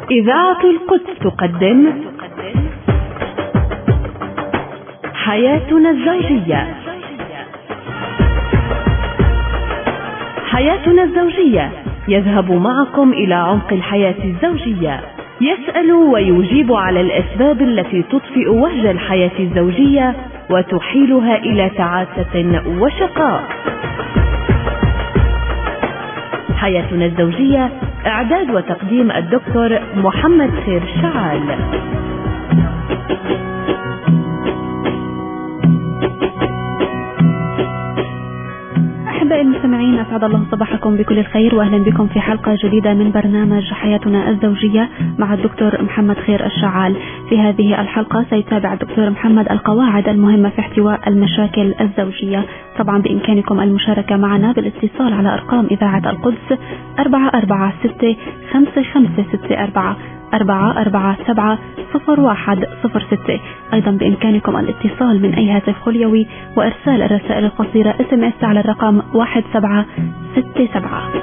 إذاعة القدس تقدم حياتنا الزوجية. حياتنا الزوجية يذهب معكم إلى عمق الحياة الزوجية، يسأل ويجيب على الأسباب التي تطفئ وهج الحياة الزوجية وتحيلها إلى تعاسة وشقاء. حياتنا الزوجية، إعداد وتقديم الدكتور محمد خير الشعال. أحبائي المستمعين، أسعد الله صباحكم بكل الخير، وأهلا بكم في حلقة جديدة من برنامج حياتنا الزوجية مع الدكتور محمد خير الشعال. في هذه الحلقة سيتابع الدكتور محمد القواعد المهمة في احتواء المشاكل الزوجية. طبعا بإمكانكم المشاركة معنا بالاتصال على أرقام إذاعة القدس 446-5564 447-0106. أيضا بإمكانكم الاتصال من أي هاتف خليوي وإرسال الرسائل القصيرة SMS على الرقم 1767.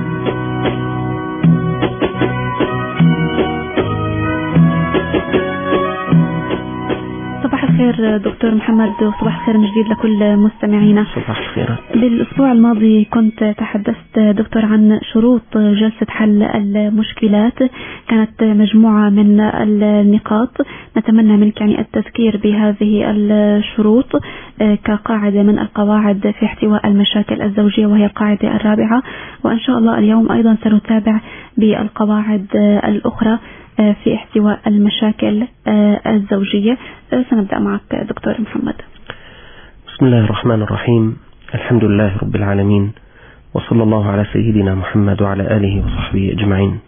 صباح الخير دكتور محمد، وصباح الخير من جديد لكل مستمعينا. صباح الخير. بالأسبوع الماضي كنت تحدثت دكتور عن شروط جلسة حل المشكلات، كانت مجموعة من النقاط، نتمنى منك التذكير بهذه الشروط كقاعدة من القواعد في احتواء المشاكل الزوجية، وهي القاعدة الرابعة. وإن شاء الله اليوم أيضا سنتابع بالقواعد الأخرى في احتواء المشاكل الزوجية. سنبدأ معك دكتور محمد. بسم الله الرحمن الرحيم، الحمد لله رب العالمين، وصلى الله على سيدنا محمد وعلى آله وصحبه أجمعين.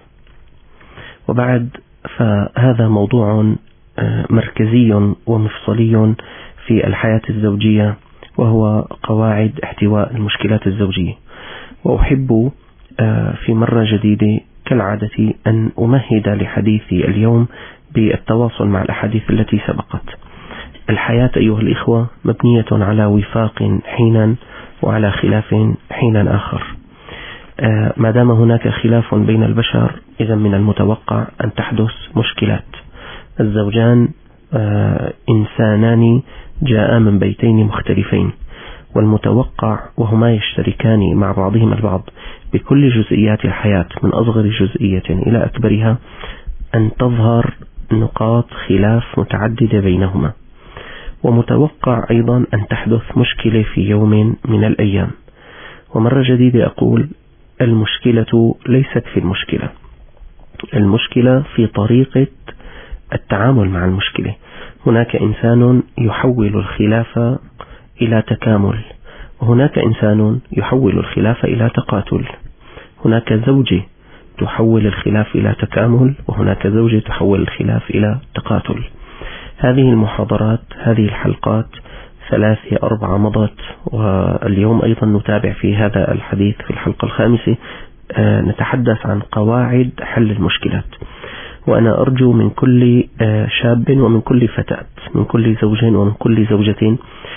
وبعد، فهذا موضوع مركزي ومفصلي في الحياة الزوجية، وهو قواعد احتواء المشكلات الزوجية. وأحب في مرة جديدة كالعادة أن أمهد لحديثي اليوم بالتواصل مع الأحاديث التي سبقت. الحياة أيها الإخوة مبنية على وفاق حينا وعلى خلاف حينا آخر. ما دام هناك خلاف بين البشر، إذا من المتوقع أن تحدث مشكلات. الزوجان إنسانان جاء من بيتين مختلفين، والمتوقع وهما يشتركان مع بعضهم البعض بكل جزئيات الحياة من أصغر جزئية إلى أكبرها أن تظهر نقاط خلاف متعددة بينهما. ومتوقع أيضا أن تحدث مشكلة في يوم من الأيام. ومرة جديدة أقول، المشكلة ليست في المشكلة، المشكلة في طريقة التعامل مع المشكلة. هناك إنسان يحول الخلاف إلى تكامل، وهناك إنسان يحول الخلاف إلى تقاتل. هناك زوجة تحول الخلاف إلى تكامل، وهناك زوجة تحول الخلاف إلى تقاتل. هذه المحاضرات، هذه الحلقات 3-4 مضت، واليوم أيضا نتابع في هذا الحديث في الحلقة 5 نتحدث عن قواعد حل المشكلات. وأنا أرجو من كل شاب ومن كل فتاة، من كل زوج ومن كل زوجة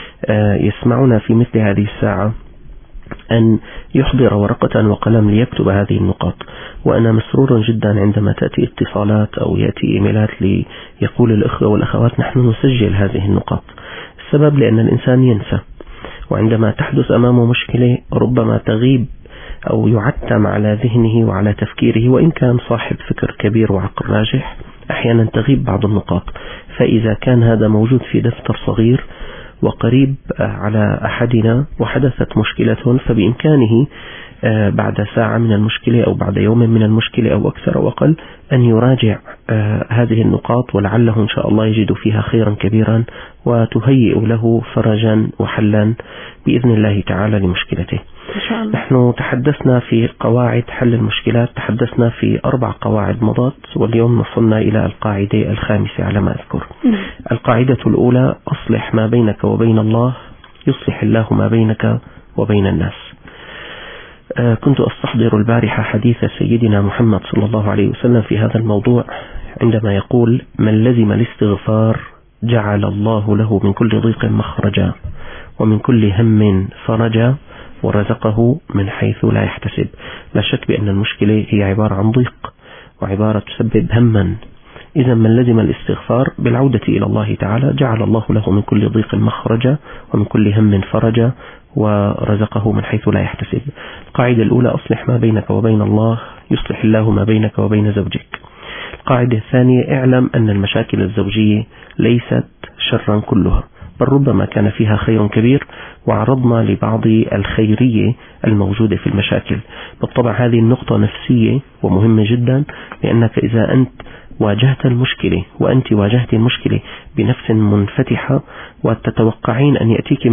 يسمعنا في مثل هذه الساعة أن يحضر ورقة وقلم ليكتب هذه النقاط. وأنا مسرور جدا عندما تأتي اتصالات أو يأتي إيميلات ليقول الأخوة والأخوات نحن نسجل هذه النقاط. السبب لأن الإنسان ينسى، وعندما تحدث أمامه مشكلة ربما تغيب أو يعتم على ذهنه وعلى تفكيره، وإن كان صاحب فكر كبير وعقل راجح أحيانا تغيب بعض النقاط. فإذا كان هذا موجود في دفتر صغير وقريب على أحدنا وحدثت مشكلة، فبإمكانه بعد ساعة من المشكلة أو بعد يوم من المشكلة أو أكثر أو أقل أن يراجع هذه النقاط، ولعله إن شاء الله يجد فيها خيرا كبيرا وتهيئ له فرجا وحلا بإذن الله تعالى لمشكلته. نحن تحدثنا في قواعد حل المشكلات، تحدثنا في 4 قواعد مضت، واليوم وصلنا إلى القاعدة 5 على ما أذكر. القاعدة الأولى: أصلح ما بينك وبين الله يصلح الله ما بينك وبين الناس. كنت أستحضر البارحة حديث سيدنا محمد صلى الله عليه وسلم في هذا الموضوع، عندما يقول: من لزم الاستغفار جعل الله له من كل ضيق مخرجا ومن كل هم فرجا ورزقه من حيث لا يحتسب. لا شك بأن المشكلة هي عبارة عن ضيق، وعبارة تسبب هما. إذا من لزم الاستغفار بالعودة إلى الله تعالى جعل الله له من كل ضيق مخرجا ومن كل هم فرجا ورزقه من حيث لا يحتسب. القاعدة الأولى: أصلح ما بينك وبين الله يصلح الله ما بينك وبين زوجك. القاعدة الثانية: اعلم أن المشاكل الزوجية ليست شرا كلها، بل ربما كان فيها خير كبير، وعرضنا لبعض الخيرية الموجودة في المشاكل. بالطبع هذه النقطة نفسية ومهمة جدا، لأنك إذا أنت واجهت المشكلة وأنت واجهت المشكلة بنفس منفتحة وتتوقعين أن يأتيك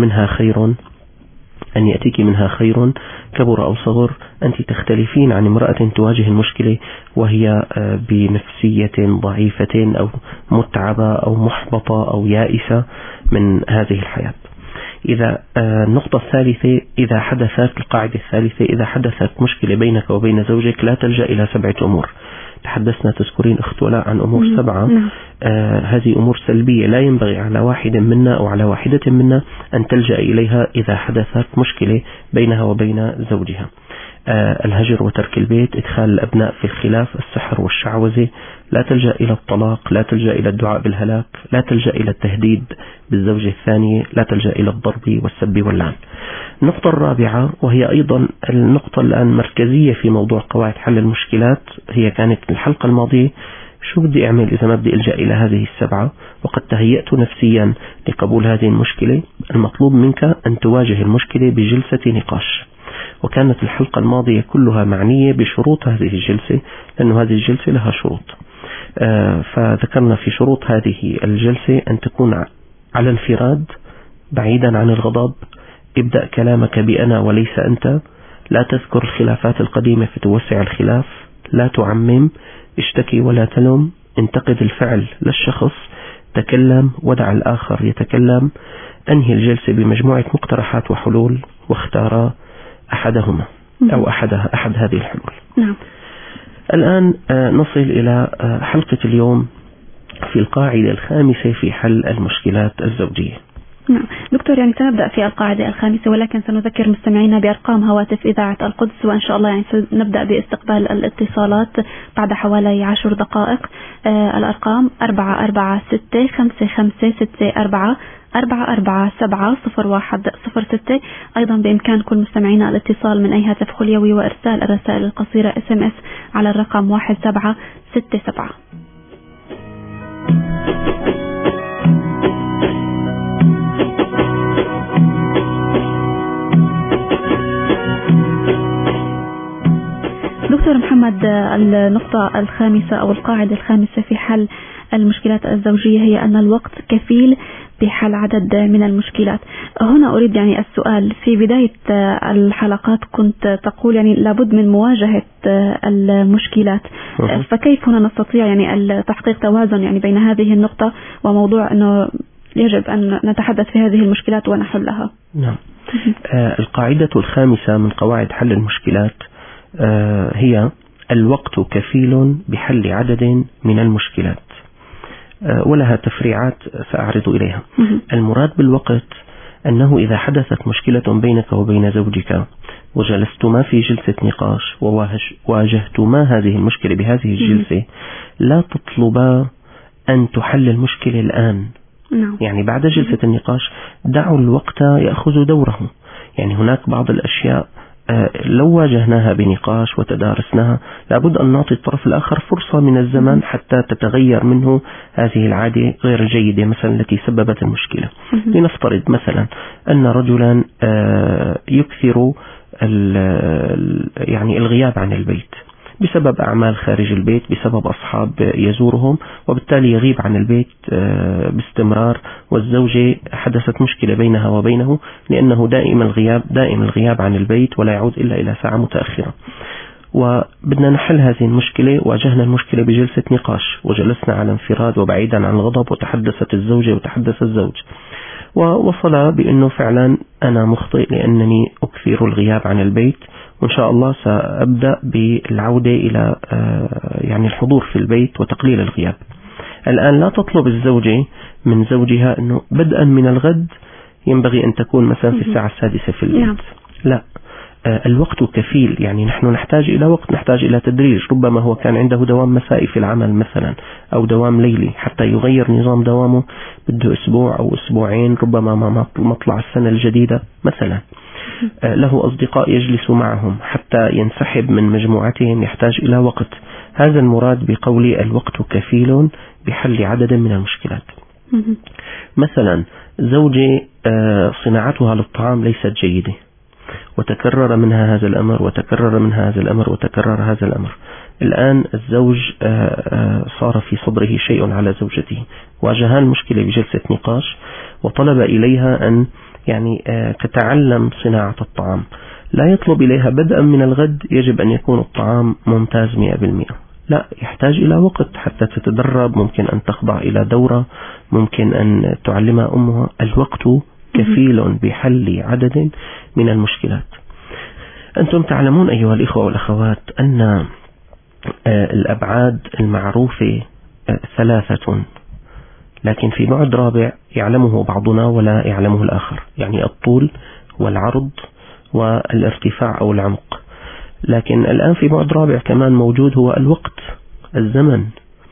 منها خير كبر أو صغر، أنت تختلفين عن امرأة تواجه المشكلة وهي بنفسية ضعيفة أو متعبة أو محبطة أو يائسة من هذه الحياة. إذا النقطة الثالثة: القاعدة الثالثة: إذا حدثت مشكلة بينك وبين زوجك لا تلجأ إلى 7 أمور. تحدثنا تذكرين أخت ولاء عن أمور 7. هذه أمور سلبية لا ينبغي على واحد منا أو على واحدة منا أن تلجأ إليها إذا حدثت مشكلة بينها وبين زوجها. الهجر وترك البيت، إدخال الأبناء في الخلاف، السحر والشعوذة، لا تلجأ إلى الطلاق، لا تلجأ إلى الدعاء بالهلاك، لا تلجأ إلى التهديد بالزوجة الثانية، لا تلجأ إلى الضرب والسب واللعن. النقطة الرابعة، وهي أيضا النقطة الآن مركزية في موضوع قواعد حل المشكلات، هي كانت الحلقة الماضية: شو بدي أعمل إذا ما بدي ألجأ إلى هذه 7 وقد تهيأت نفسيا لقبول هذه المشكلة؟ المطلوب منك أن تواجه المشكلة بجلسة نقاش. وكانت الحلقة الماضية كلها معنية بشروط هذه الجلسة، لأن هذه الجلسة لها شروط. فذكرنا في شروط هذه الجلسة أن تكون على انفراد، بعيدا عن الغضب، ابدأ كلامك بأنا وليس أنت، لا تذكر الخلافات القديمة فتوسع الخلاف، لا تعمم، اشتكي ولا تلوم، انتقد الفعل للشخص، تكلم ودع الآخر يتكلم، أنهي الجلسة بمجموعة مقترحات وحلول واختار أحدهما أو أحد هذه الحلول. نعم. الآن نصل إلى حلقة اليوم في القاعدة الخامسة في حل المشكلات الزوجية. نعم دكتور، يعني سنبدأ في القاعدة الخامسة، ولكن سنذكر مستمعينا بأرقام هواتف إذاعة القدس، وإن شاء الله يعني سنبدأ باستقبال الاتصالات بعد حوالي 10 دقائق. الأرقام 446-5564 447-0106. أيضا بإمكان كل مستمعينا الاتصال من أي هاتف خليوي وإرسال الرسائل القصيرة SMS على الرقم 1767. دكتور محمد، النقطة الخامسة أو القاعدة الخامسة في حل المشكلات الزوجية هي أن الوقت كفيل بحل عدد من المشكلات. هنا أريد يعني السؤال: في بداية الحلقات كنت تقول يعني لابد من مواجهة المشكلات، فكيف هنا نستطيع يعني تحقيق توازن يعني بين هذه النقطة وموضوع أنه يجب أن نتحدث في هذه المشكلات ونحلها؟ نعم. القاعدة الخامسة من قواعد حل المشكلات هي الوقت كفيل بحل عدد من المشكلات، ولها تفريعات سأعرض إليها. المراد بالوقت أنه إذا حدثت مشكلة بينك وبين زوجك وجلستما في جلسة نقاش وواجهتما هذه المشكلة بهذه الجلسة، لا تطلبا أن تحل المشكلة الآن. يعني بعد جلسة النقاش دعوا الوقت يأخذ دوره. يعني هناك بعض الأشياء لو واجهناها بنقاش وتدارسناها لابد أن نعطي الطرف الآخر فرصة من الزمن حتى تتغير منه هذه العادة غير الجيدة مثلا التي سببت المشكلة. لنفترض مثلا أن رجلا يكثر يعني الغياب عن البيت بسبب أعمال خارج البيت، بسبب أصحاب يزورهم، وبالتالي يغيب عن البيت باستمرار، والزوجة حدثت مشكلة بينها وبينه لأنه دائم الغياب عن البيت ولا يعود إلا إلى ساعة متأخرة. وبدنا نحل هذه المشكلة. واجهنا المشكلة بجلسة نقاش وجلسنا على انفراد وبعيدا عن الغضب، وتحدثت الزوجة وتحدث الزوج، ووصل بأنه فعلا أنا مخطئ لأنني أكثر الغياب عن البيت، وإن شاء الله سأبدأ بالعودة إلى يعني الحضور في البيت وتقليل الغياب. الآن لا تطلب الزوجة من زوجها أنه بدءا من الغد ينبغي أن تكون مثلا في الساعة 6 في البيت. لا، الوقت كفيل، يعني نحن نحتاج إلى وقت، نحتاج إلى تدريج. ربما هو كان عنده دوام مسائي في العمل مثلا أو دوام ليلي، حتى يغير نظام دوامه بده أسبوع أو أسبوعين، ربما ما مطلع السنة الجديدة مثلا. له أصدقاء يجلس معهم حتى ينسحب من مجموعتهم، يحتاج إلى وقت. هذا المراد بقولي الوقت كفيل بحل عدد من المشكلات. مثلا زوجي صناعتها للطعام ليست جيدة، وتكرر منها هذا الأمر وتكرر منها هذا الأمر وتكرر هذا الأمر. الآن الزوج صار في صدره شيء على زوجته، واجهها المشكلة بجلسة نقاش وطلب إليها أن يعني تتعلم صناعة الطعام. لا يطلب إليها بدءا من الغد يجب أن يكون الطعام ممتاز 100%، لا، يحتاج إلى وقت حتى تتدرب، ممكن أن تخضع إلى دورة، ممكن أن تعلمها أمها. الوقت كفيل بحل عدد من المشكلات. أنتم تعلمون أيها الإخوة والأخوات أن الأبعاد المعروفة 3، لكن في بعد رابع يعلمه بعضنا ولا يعلمه الآخر، يعني الطول والعرض والارتفاع أو العمق. لكن الآن في بعد رابع كمان موجود، هو الوقت، الزمن.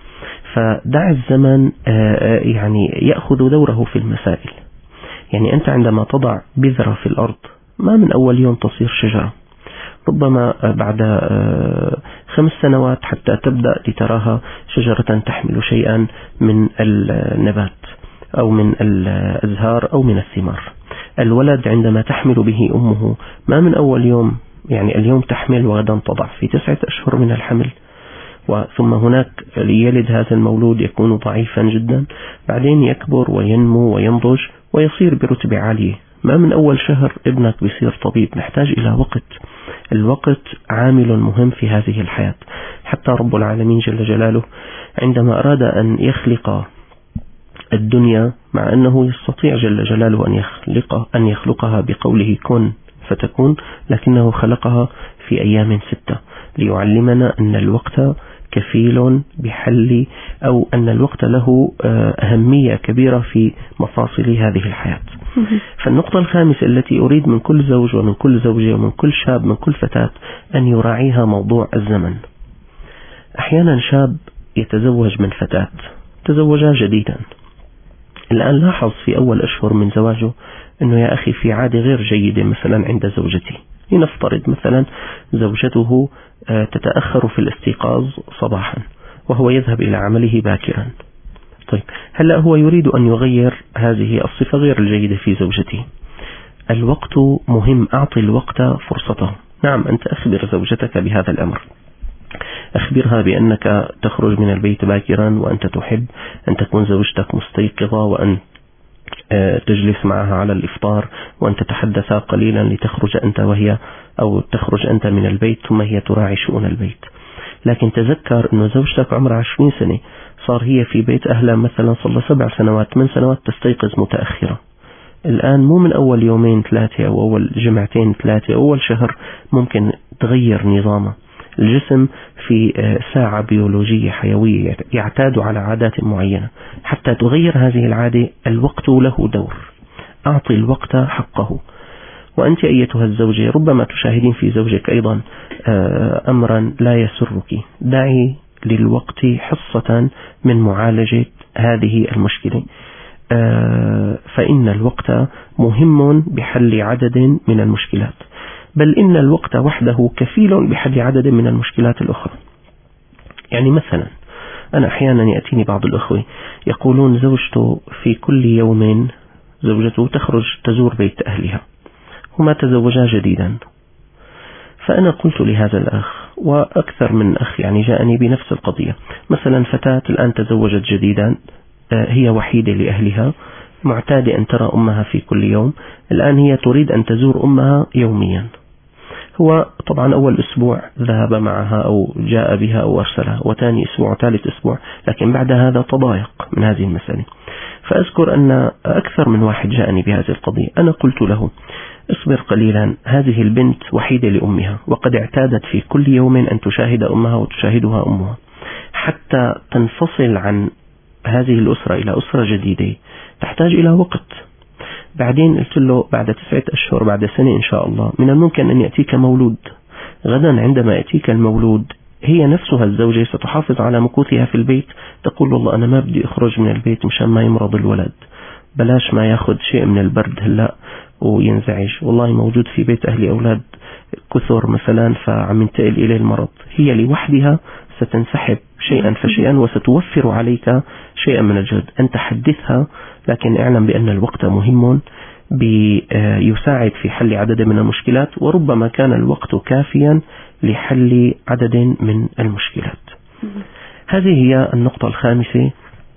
فدع الزمن يعني يأخذ دوره في المسائل. يعني أنت عندما تضع بذرة في الأرض ما من أول يوم تصير شجرة، ربما بعد 5 سنوات حتى تبدأ لتراها شجرة تحمل شيئا من النبات أو من الأزهار أو من الثمار. الولد عندما تحمل به أمه ما من أول يوم، يعني اليوم تحمل وغدا تضع، في 9 أشهر من الحمل، ثم هناك يلد هذا المولود يكون ضعيفا جدا، بعدين يكبر وينمو وينضج ويصير برتبة عالية. ما من أول شهر ابنك بيصير طبيب. نحتاج إلى وقت. الوقت عامل مهم في هذه الحياة. حتى رب العالمين جل جلاله عندما أراد أن يخلق الدنيا، مع أنه يستطيع جل جلاله أن يخلقها بقوله كن فتكون، لكنه خلقها في أيام 6 ليعلمنا أن الوقت كفيل بحل، أو أن الوقت له أهمية كبيرة في مفاصل هذه الحياة. فالنقطة الخامسة التي أريد من كل زوج ومن كل زوجة ومن كل شاب من كل فتاة أن يراعيها موضوع الزمن. أحيانا شاب يتزوج من فتاة، تزوجا جديدا، الآن لاحظ في أول أشهر من زواجه أنه يا أخي في عادة غير جيدة مثلا عند زوجتي. لنفترض مثلا زوجته تتأخر في الاستيقاظ صباحا وهو يذهب إلى عمله باكرا. طيب هلأ هو يريد أن يغير هذه الصفة غير الجيدة في زوجته. الوقت مهم، أعطي الوقت فرصته. نعم، أنت أخبر زوجتك بهذا الأمر، أخبرها بأنك تخرج من البيت باكرا وأنت تحب أن تكون زوجتك مستيقظة، وأن تجلس معها على الإفطار وأن تتحدثا قليلا لتخرج أنت وهي، أو تخرج أنت من البيت ثم هي تراعي شؤون البيت. لكن تذكر أن زوجتك عمرها 20 سنة، صار هي في بيت أهلها مثلا صار 7 سنوات 8 سنوات تستيقظ متأخرة. الآن مو من أول 2 3 أو أول 2 3 أو أول شهر ممكن تغير نظامه. الجسم في ساعة بيولوجية حيوية يعتاد على عادات معينة. حتى تغير هذه العادة الوقت له دور. أعطي الوقت حقه. وأنت أيتها الزوجة ربما تشاهدين في زوجك أيضا أمرا لا يسرك، دعي للوقت حصة من معالجة هذه المشكلة، فإن الوقت مهم بحل عدد من المشكلات، بل إن الوقت وحده كفيل بحل عدد من المشكلات الأخرى. يعني مثلا أنا أحيانا يأتيني بعض الأخوة يقولون زوجته في كل يوم زوجته تخرج تزور بيت أهلها، هما تزوجا جديدا. فأنا قلت لهذا الأخ وأكثر من أخ يعني جاءني بنفس القضية، مثلا فتاة الآن تزوجت جديدا، هي وحيدة لأهلها، معتادة أن ترى أمها في كل يوم، الآن هي تريد أن تزور أمها يوميا. هو طبعا أول أسبوع ذهب معها أو جاء بها أو أرسلها، وثاني أسبوع وثالث أسبوع، لكن بعد هذا تضايق من هذه المسألة. فأذكر أن أكثر من واحد جاءني بهذه القضية. أنا قلت له اصبر قليلا، هذه البنت وحيدة لأمها وقد اعتادت في كل يوم أن تشاهد أمها وتشاهدها أمها، حتى تنفصل عن هذه الأسرة إلى أسرة جديدة تحتاج إلى وقت. بعدين قلت له بعد 9 أشهر بعد سنة إن شاء الله من الممكن أن يأتيك مولود. غدا عندما يأتيك المولود هي نفسها الزوجة ستحافظ على مكوثها في البيت، تقول والله أنا ما بدي أخرج من البيت مشان ما يمرض الولد، بلاش ما ياخد شيء من البرد هلأ وينزعج، والله موجود في بيت أهلي أولاد كثر مثلا فعم ينتقل إليه المرض. هي لوحدها ستنسحب شيئا فشيئا وستوفر عليك شيئا من الجهد. أنت حدثها، لكن اعلم بأن الوقت مهم يساعد في حل عدد من المشكلات، وربما كان الوقت كافيا لحل عدد من المشكلات. هذه هي النقطة الخامسة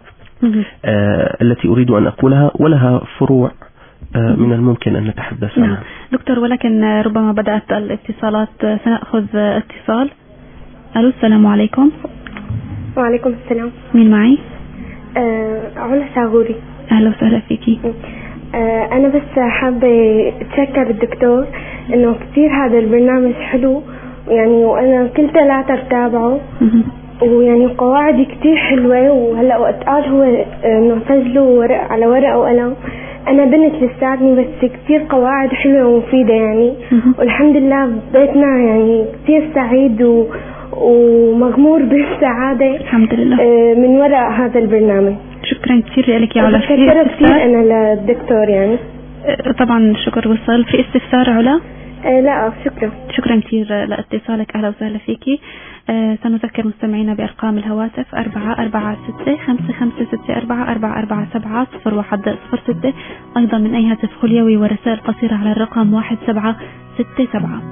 التي أريد أن أقولها، ولها فروع من الممكن أن نتحدث عنها. دكتور، ولكن ربما بدأت الاتصالات، سنأخذ اتصال. ألو، السلام عليكم. وعليكم السلام. مين معي؟ علا ساغوري. أهلا وسهلا فيكي. أنا بس حابة أتشكر الدكتور إنه كتير هذا البرنامج حلو يعني، وأنا كنت لا تتابعه ويعني قواعد كتير حلوة. وهلأ وقت قال هو إنه سجلوا ورق على ورقة وقلم، أنا بنت لساتني بس كتير قواعد حلوة ومفيدة يعني. والحمد لله بيتنا يعني كتير سعيد ومغمور بالسعادة الحمد لله من وراء هذا البرنامج. شكرا كثير لك يا علا. شكرا كثير أنا للدكتور يعني. طبعا شكر وصل. في استفسار علا؟ لا شكرا كثير لاتصالك. أهلا وسهلا فيكي. سنذكر مستمعينا بأرقام الهواتف 446-556-4447-01016. أيضا من أي هاتف خليوي ورسائل قصيرة على الرقم 1767.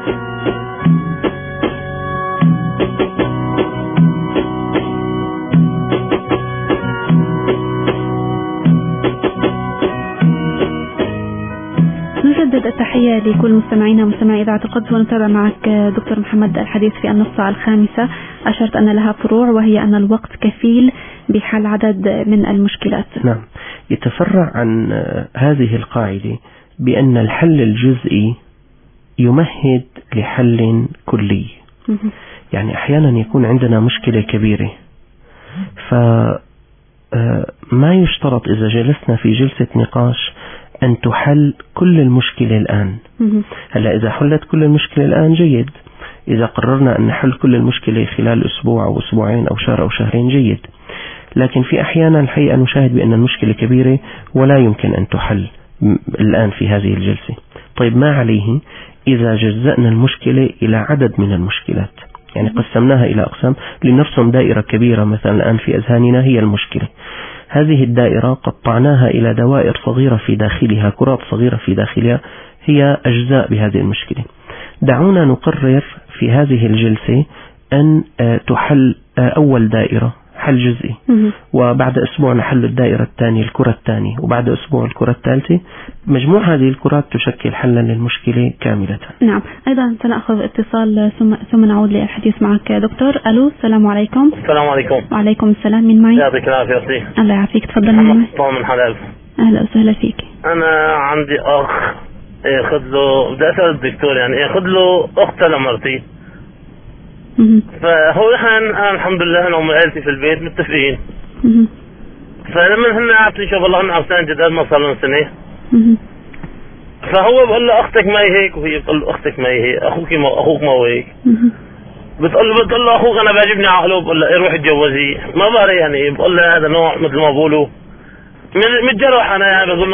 نجدد التحية لكل مستمعينا ومستمعي إذاعة القدس، ونتابع معك دكتور محمد الحديث في النقطة الخامسة. أشرت أن لها فروع، وهي أن الوقت كفيل بحل عدد من المشكلات. نعم، يتفرع عن هذه القاعدة بأن الحل الجزئي يمهد لحل كلي. يعني أحيانا يكون عندنا مشكلة كبيرة، فما يشترط إذا جلسنا في جلسة نقاش أن تحل كل المشكلة الآن. هلا إذا حلت كل المشكلة الآن جيد، إذا قررنا أن نحل كل المشكلة خلال أسبوع أو أسبوعين أو شهر أو شهرين جيد. لكن في أحيانا الحقيقة نشاهد بأن المشكلة كبيرة ولا يمكن أن تحل الآن في هذه الجلسة. طيب ما عليه إذا جزأنا المشكلة إلى عدد من المشكلات، يعني قسمناها إلى أقسام لنرسم دائرة كبيرة مثلا الآن في أذهاننا هي المشكلة. هذه الدائرة قطعناها إلى دوائر صغيرة في داخلها، كرات صغيرة في داخلها هي أجزاء بهذه المشكلة. دعونا نقرر في هذه الجلسة أن تحل أول دائرة حل جزئي، وبعد أسبوع نحل الدائرة الثانية الكرة الثانية، وبعد أسبوع الكرة الثالثة. مجموع هذه الكرات تشكل حلا للمشكلة كاملة. نعم. أيضا سنأخذ اتصال ثم نعود للحديث معك دكتور. ألو، السلام عليكم. السلام عليكم. وعليكم السلام. من معي؟ يعطيك العافية أختي. الله يعافيك. تفضل. محمد من حلال. أهلا وسهلا فيك. أنا عندي أخ ياخذ له، بدي أسأل الدكتور يعني ياخذ له أخته لمرتي. فهو أنا الحمد لله أنا وعائلتي في البيت متفقين. فلما هن عارفين شوف الله هن عارفين جد ما صار لهم سنة. فهو بقول له أختك ما هي هيك، وهي بتقول له أختك ما هي هيك، أخوك ما هو هيك. بتقول له أخوك أنا بعجبني عقله، بقول له روح اتجوزيه. ما بعرف يعني، بقول له هذا نوع مثل ما بقولوا متجرح أنا يعني، بقول له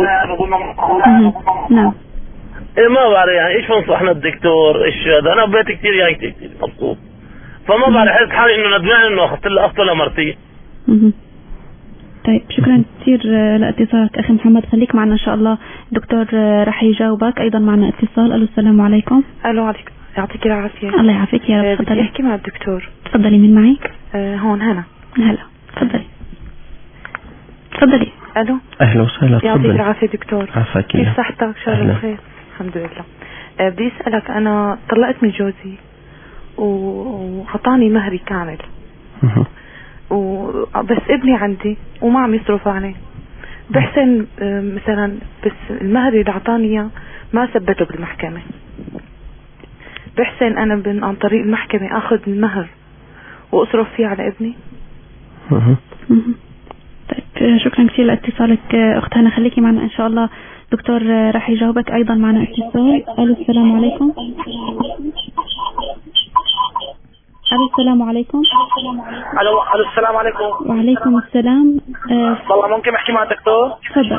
نعم. ما بعرف يعني ايش بنصحنا الدكتور ايش هذا. انا بيتي كثير يعني كثير مبسوط، فما بعرف حاسس حالي انه ندمان انه اخذت له اخته لمرتي. طيب شكرا كثير لاتصالك اخي محمد. خليك معنا ان شاء الله دكتور راح يجاوبك. ايضا معنا اتصال. الو، السلام عليكم. الو، عليكم. يعطيك العافيه. الله يعافيك يا رب. بدي احكي مع الدكتور. تفضلي. من معي؟ هون هنا. هلا، تفضلي. الو، اهلا وسهلا. يعطيك العافيه دكتور. عافاك. كيف صحتك؟ ان شاء الله بخير. الحمد لله. بدي اسالك، انا طلقت من جوزي وعطاني مهري كامل، بس ابني عندي وما عم يصرف عليه. بحسن مثلا بس المهري اللي عطاني اياه ما ثبته بالمحكمه، بحسن انا عن طريق المحكمه اخذ المهر واصرف فيه على ابني. طيب شكرا كثير لاتصالك أخت هنا. خليكي معنا إن شاء الله، دكتور راح يجاوبك. أيضا معنا اتصال. السلام عليكم. السلام عليكم. الو السلام عليكم. وعليكم السلام. والله ممكن احكي مع الدكتور؟ تفضل.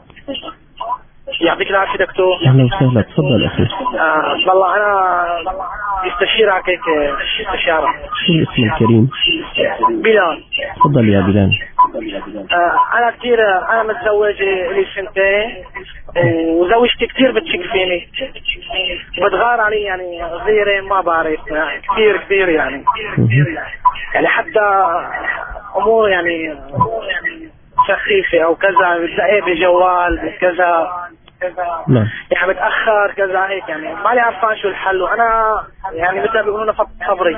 يعطيك العافيه دكتور. اهلا وسهلا، تفضل اخي. والله انا استشيرك هيك استشاره. شو الاسم الكريم؟ بلال. تفضل يا بلال. انا كثير، انا متزوج لي سنتين وزوجتي كثير بتشك فيني، بتغار علي يعني صغيره ما بعرف كثير يعني حتى امور يعني سخيفه او كذا، بتلاقيه بجوال كذا يعني بتاخر كذا هيك، يعني مالي عارفان شو الحل، وانا يعني مثل بيقولون صبري.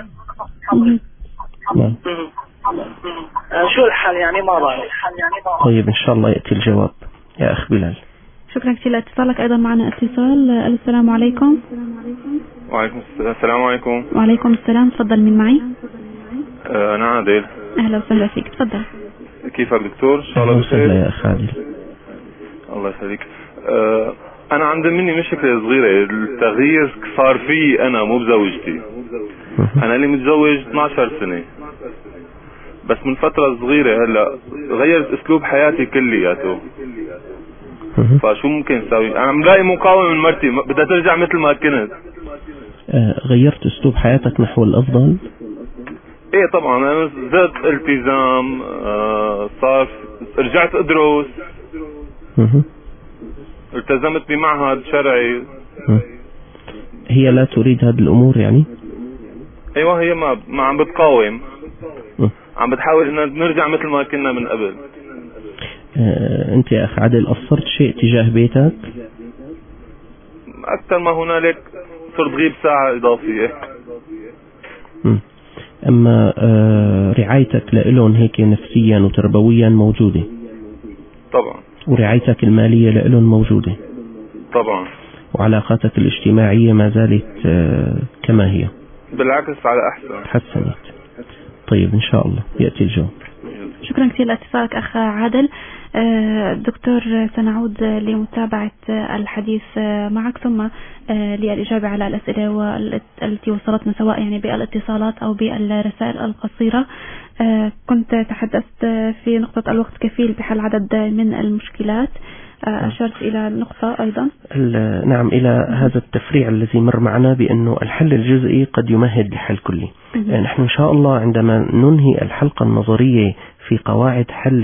شو الحل يعني ما بعرف. طيب ان شاء الله ياتي الجواب يا اخ بلال. شكرا كثير لاتصالك. ايضا معنا اتصال. السلام عليكم. وعليكم السلام. السلام عليكم. وعليكم السلام. تفضل، من معي؟ انا عادل. اهلا وسهلا فيك، تفضل. كيفك دكتور؟ ان شاء الله بخير. يا اخ عادل الله يخليك. انا عندي مني مشكله صغيره، التغيير صار في انا مو بزوجتي. انا اللي متزوج 12 سنه، بس من فتره صغيره هلا غيرت اسلوب حياتي كلياته. فشو ممكن اسوي؟ انا ملاقي مقاومه من مرتي بدها ترجع مثل ما كنت. غيرت اسلوب حياتك نحو الافضل؟ ايه طبعا، انا زدت التزام، صار رجعت ادرس، التزمت بمعهد شرعي. هي لا تريد هذه الامور يعني؟ ايوه، هي ما عم بتقاوم، عم بتحاول ان نرجع مثل ما كنا من قبل. انت يا اخ عادل قصرت شيء تجاه بيتك؟ اكثر ما هنالك صرت غيب ساعة اضافية. اما رعايتك لإلهم هيك نفسيا وتربويا موجودة؟ طبعا. ورعايتك المالية لإلهم موجودة؟ طبعا. وعلاقاتك الاجتماعية ما زالت كما هي؟ بالعكس، على احسن. تحسنت. طيب ان شاء الله يأتي الجواب. شكرا كثير لاتصالك أخ عادل. دكتور، سنعود لمتابعة الحديث معك ثم للإجابة على الأسئلة التي وصلتنا سواء يعني بالاتصالات أو بالرسائل القصيرة. كنت تحدثت في نقطة الوقت كفيل بحل عدد من المشكلات، أشرت إلى نقطة أيضا. نعم، إلى هذا التفريع الذي مر معنا بأنه الحل الجزئي قد يمهد لحل كلي. نحن إن شاء الله عندما ننهي الحلقة النظرية في قواعد حل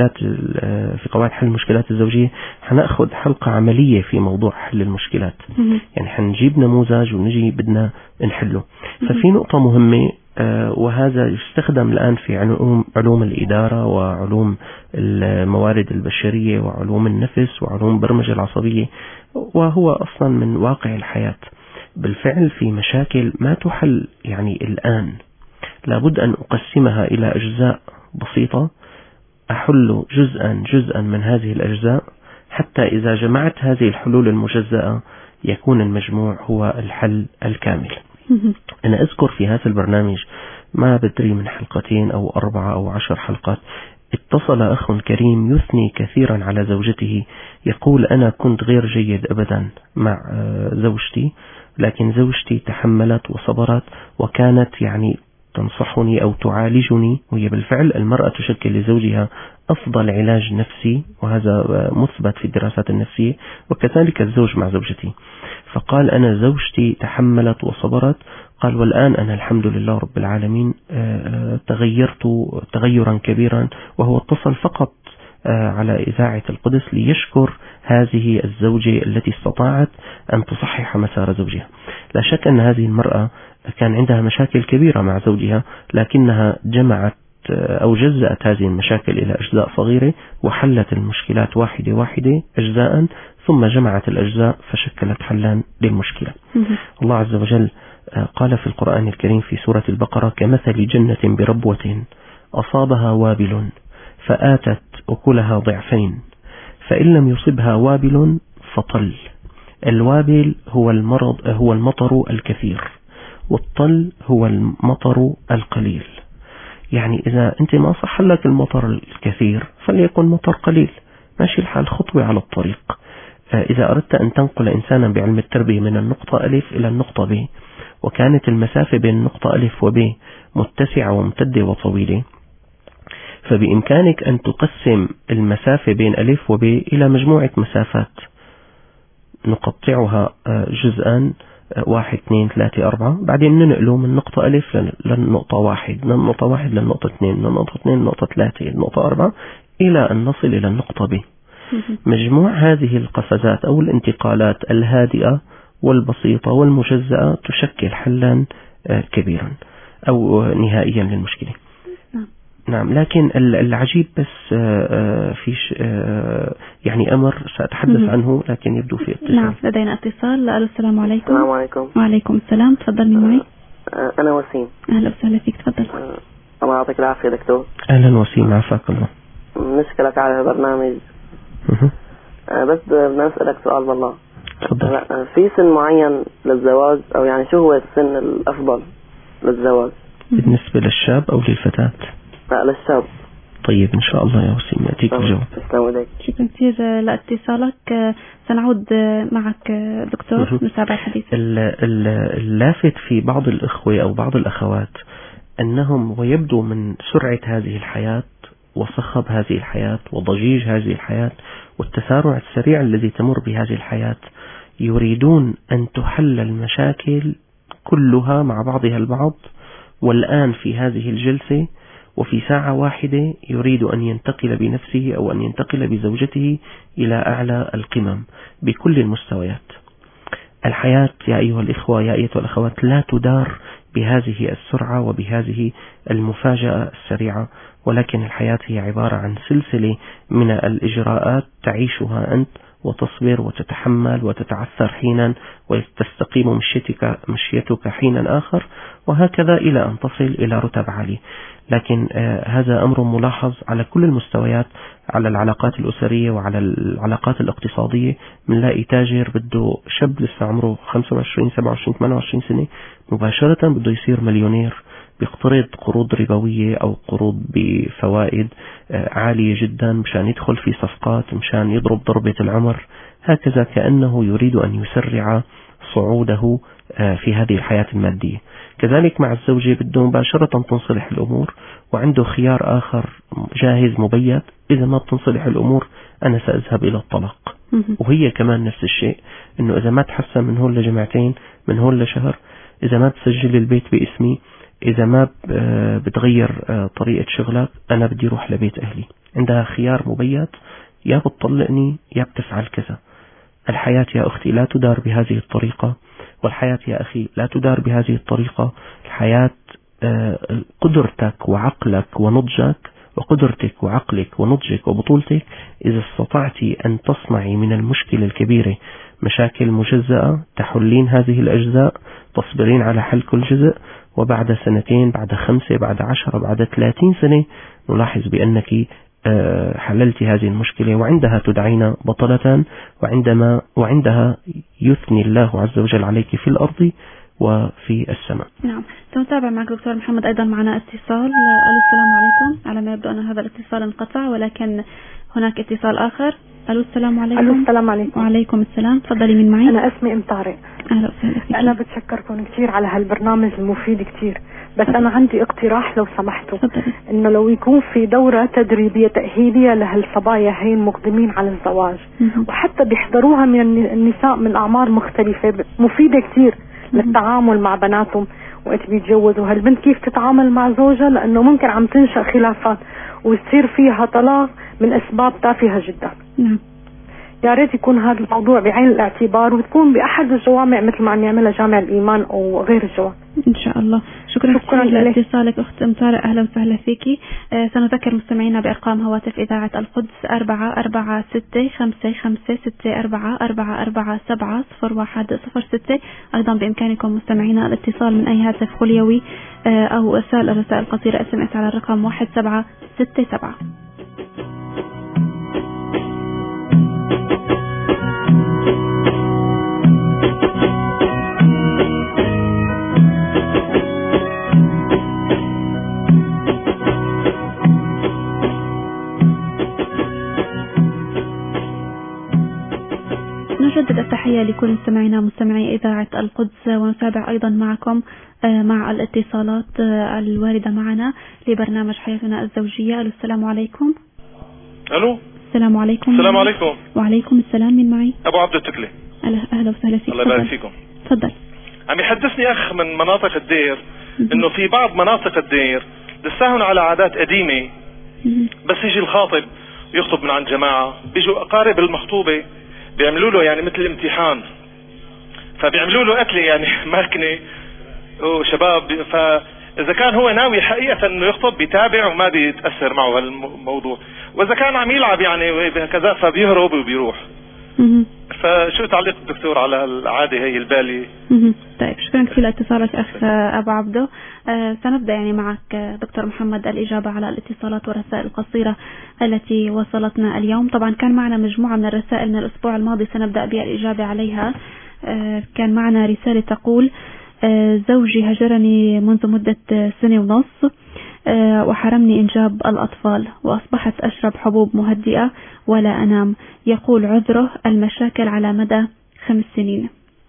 المشكلات الزوجية حنأخذ حلقة عملية في موضوع حل المشكلات. يعني حنجيب نموذج ونجي بدنا نحله. ففي نقطة مهمة، وهذا يستخدم الآن في علوم الإدارة وعلوم الموارد البشرية وعلوم النفس وعلوم البرمجة العصبية، وهو أصلا من واقع الحياة. بالفعل في مشاكل ما تحل يعني الآن، لابد أن أقسمها إلى أجزاء بسيطة، أحل جزءا من هذه الأجزاء، حتى إذا جمعت هذه الحلول المجزأة يكون المجموع هو الحل الكامل. أنا أذكر في هذا البرنامج ما بدري من حلقتين أو 4 أو 10 حلقات اتصل أخ كريم يثني كثيرا على زوجته، يقول أنا كنت غير جيد أبدا مع زوجتي، لكن زوجتي تحملت وصبرت وكانت يعني تنصحني أو تعالجني، وهي بالفعل المرأة تشكل لزوجها أفضل علاج نفسي، وهذا مثبت في الدراسات النفسية، وكذلك الزوج مع زوجتي. فقال أنا زوجتي تحملت وصبرت، قال والآن أنا الحمد لله رب العالمين تغيرت تغيرا كبيرا، وهو اتصل فقط على إذاعة القدس ليشكر هذه الزوجة التي استطاعت أن تصحح مسار زوجها. لا شك أن هذه المرأة كان عندها مشاكل كبيرة مع زوجها، لكنها جمعت أو جزأت هذه المشاكل إلى أجزاء صغيرة وحلت المشكلات واحدة أجزاء، ثم جمعت الأجزاء فشكلت حلا للمشكلة. الله عز وجل قال في القرآن الكريم في سورة البقرة كمثل جنة بربوة أصابها وابل فآتت أكلها ضعفين فإن لم يصبها وابل فطل. الوابل هو المطر الكثير، والطل هو المطر القليل. يعني إذا أنت ما صح لك المطر الكثير فليكن مطر قليل، ماشي الحال، خطوة على الطريق. إذا أردت أن تنقل إنسانا بعلم التربية من النقطة ألف إلى النقطة ب، وكانت المسافة بين النقطة ألف وب متسعة وممتدة وطويلة، فبإمكانك أن تقسم المسافة بين ألف وب إلى مجموعة مسافات نقطعها جزءا 1 2 3 4، بعدين ننقله من نقطة ألف للنقطة 1، من النقطة 1 للنقطة 2، من النقطة 2 للنقطة 3 للنقطة 4، إلى أن نصل إلى النقطة ب. مجموع هذه القفزات أو الانتقالات الهادئة والبسيطة والمجزأة تشكل حلا كبيرا أو نهائيا للمشكلة. نعم، لكن العجيب بس في يعني أمر سأتحدث عنه، لكن يبدو في اتصال. نعم، لدينا اتصال. السلام عليكم. السلام عليكم. وعليكم السلام، تفضل من معي. أنا وسيم. أهلا وسهلا فيك، تفضل. الله يعطيك العافية دكتور. أهلا وسيم، عافاك الله. نشكرك على البرنامج. بس بدنا نسألك سؤال والله. تفضل. في سن معين للزواج، أو يعني شو هو السن الأفضل للزواج بالنسبة للشاب أو للفتاة؟ لا، للشاب. طيب إن شاء الله يا وسيم يأتيك الجواب. شكرا كثير لاتصالك. سنعود معك دكتور نتابع الحديث. اللافت في بعض الإخوة أو بعض الأخوات أنهم ويبدو من سرعة هذه الحياة وصخب هذه الحياة وضجيج هذه الحياة والتسارع السريع الذي تمر بهذه الحياة يريدون أن تحل المشاكل كلها مع بعضها البعض، والآن في هذه الجلسة وفي ساعة واحدة يريد أن ينتقل بنفسه أو أن ينتقل بزوجته إلى أعلى القمم بكل المستويات. الحياة يا أيها الإخوة يا أيها الأخوات لا تدار بهذه السرعة وبهذه المفاجأة السريعة، ولكن الحياة هي عبارة عن سلسلة من الإجراءات تعيشها أنت وتصبر وتتحمل وتتعثر حينا وتستقيم مشيتك حينا آخر، وهكذا إلى أن تصل إلى رتب عالية. لكن هذا أمر ملاحظ على كل المستويات، على العلاقات الأسرية وعلى العلاقات الاقتصادية. بنلاقي تاجر بده شاب لسه عمره 25 27 28 سنة مباشرة بده يصير مليونير، بيقترض قروض ربوية أو قروض بفوائد عالية جدا مشان يدخل في صفقات مشان يضرب ضربة العمر، هكذا كأنه يريد أن يسرع صعوده في هذه الحياة المادية. كذلك مع الزوجة بده مباشرة تنصلح الأمور، وعنده خيار آخر جاهز مبيت، إذا ما بتنصلح الأمور أنا سأذهب إلى الطلاق. وهي كمان نفس الشيء، إنه إذا ما تحسن من هون لجمعتين، من هون لشهر، إذا ما بتسجل البيت باسمي، إذا ما بتغير طريقة شغلك، أنا بدي روح لبيت أهلي. عندها خيار مبيت، يا بتطلقني يا بتفعل كذا. الحياة يا أختي لا تدار بهذه الطريقة، والحياة يا أخي لا تدار بهذه الطريقة. الحياة قدرتك وعقلك ونضجك، وقدرتك وعقلك ونضجك وبطولتك، إذا استطعت أن تصنعي من المشكلة الكبيرة مشاكل مجزأة، تحلين هذه الأجزاء، تصبرين على حل كل جزء، وبعد سنتين، بعد 5، بعد 10، بعد 30 سنة نلاحظ بأنك حللت هذه المشكلة، وعندها تدعين بطلة، وعندها يثني الله عز وجل عليك في الأرض وفي السماء. نعم، سنتابع معك دكتور محمد. أيضا معنا اتصال. السلام عليكم. على ما يبدو أن هذا الاتصال انقطع، ولكن هناك اتصال آخر. السلام عليكم. السلام عليكم. وعليكم السلام، تفضلي من معي. أنا اسمي أم طارق. أهلا وسهلا فيك. أنا بتشكركم كثير على هالبرنامج المفيد كثير، بس أنا عندي اقتراح لو سمحتوا، إنه لو يكون في دورة تدريبية تأهيلية لهالصبايا هي المقدمين على الزواج، وحتى بيحضروها من النساء من أعمار مختلفة، مفيدة كثير للتعامل مع بناتهم وقت بيتجوزوا. هالبنت كيف تتعامل مع زوجها، لأنه ممكن عم تنشأ خلافات ويصير فيها طلاق من أسباب تافهة جدا. يا ريت يكون هذا الموضوع بعين الاعتبار، وتكون بأحد الجوامع مثل ما عم يعملها جامع الإيمان أو غير الجوامع. إن شاء الله. شكرا لاتصالك أخت أم طارق. أهلا وسهلا فيكي. سنذكر مستمعينا بأرقام هواتف إذاعة القدس 446556444470106. أيضا بإمكانكم مستمعينا الاتصال من أي هاتف خليوي أو إرسال الرسائل القصيرة SMS على الرقم 1767. تحية لكل مستمعينا مستمعي إذاعة القدس، ونتابع أيضا معكم مع الاتصالات الواردة معنا لبرنامج حياتنا الزوجية. السلام عليكم. ألو. السلام عليكم. السلام عليكم. وعليكم السلام. من معي؟ أبو عبد التكلي. أهلا وسهلا فيك. الله يبارك فيكم. تفضل. عم يحدثني أخ من مناطق الدير إنه في بعض مناطق الدير لساهن على عادات قديمة، بس يجي الخاطب يخطب من عند جماعة، بيجوا أقارب المخطوبة بيعملوا له يعني مثل امتحان، فبيعملوا له أكلة يعني ماكنة وشباب، فإذا كان هو ناوي حقيقة إنه يخطب بيتابع وما بيتأثر معه هالموضوع، وإذا كان عم يلعب يعني هكذا فبيهرب وبيروح. فشو تعليق الدكتور على العادة هي البالية؟ طيب شكرا كثير لاتصالك أخ أبو عبدو. سنبدأ يعني معك دكتور محمد الإجابة على الاتصالات والرسائل القصيرة التي وصلتنا اليوم. طبعا كان معنا مجموعة من الرسائل من الأسبوع الماضي سنبدأ بها الإجابة عليها. كان معنا رسالة تقول: زوجي هجرني منذ مدة 1.5 سنة وحرمني إنجاب الأطفال، وأصبحت أشرب حبوب مهدئة ولا أنام. يقول عذره المشاكل على مدى 5 سنين.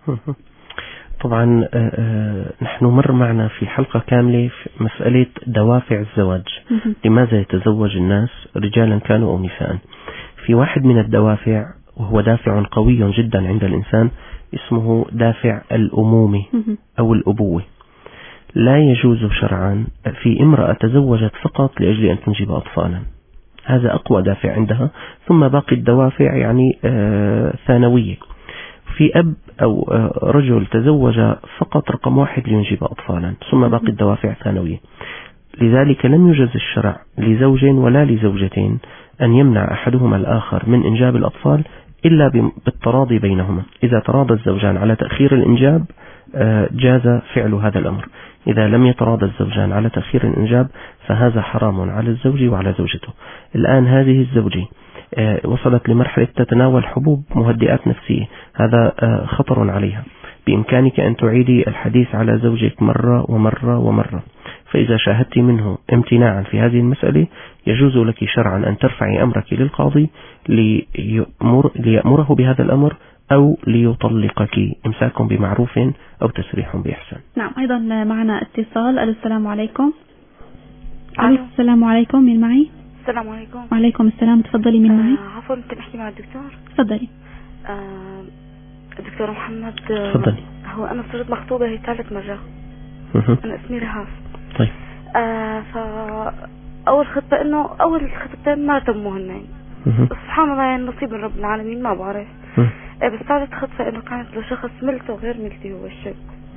طبعا نحن مر معنا في حلقة كاملة في مسألة دوافع الزواج. لماذا يتزوج الناس رجالا كانوا أو نساء؟ في واحد من الدوافع وهو دافع قوي جدا عند الإنسان اسمه دافع الأمومة أو الأبوة. لا يجوز شرعا في امرأة تزوجت فقط لأجل أن تنجب أطفالا، هذا أقوى دافع عندها، ثم باقي الدوافع يعني ثانوية. في أب أو رجل تزوج فقط رقم 1 لينجب أطفالا، ثم باقي الدوافع ثانوية. لذلك لم يجز الشرع لزوج ولا لزوجتين أن يمنع أحدهما الآخر من إنجاب الأطفال إلا بالتراضي بينهما. إذا تراضى الزوجان على تأخير الإنجاب جاز فعل هذا الأمر. إذا لم يتراضى الزوجان على تأخير الإنجاب فهذا حرام على الزوج وعلى زوجته. الآن هذه الزوجة وصلت لمرحلة تتناول حبوب مهدئات نفسية، هذا خطر عليها. بإمكانك أن تعيدي الحديث على زوجك مرة ومرة ومرة، فإذا شاهدت منه امتناعا في هذه المسألة يجوز لك شرعا أن ترفعي أمرك للقاضي ليأمره بهذا الأمر أو ليطلقك إمساك بمعروف أو تسريح بإحسان. نعم. أيضا معنا اتصال. السلام عليكم. السلام عليكم. من معي؟ السلام عليكم. وعليكم السلام. تفضلي. من معي؟ عفوا ممكن أحكي مع الدكتور؟ تفضلي. دكتور محمد. تفضلي. هو أنا صرت مخطوبة هي 3 مرة. أنا اسمي رهاف. طيب. فأول خطبة إنه أول خطبتين ما تموهن، سبحان الله يعني نصيب من رب العالمين ما بعرف. بس ثالث خطبة إنه كانت لشخص ملته غير ملتي هو الشيء.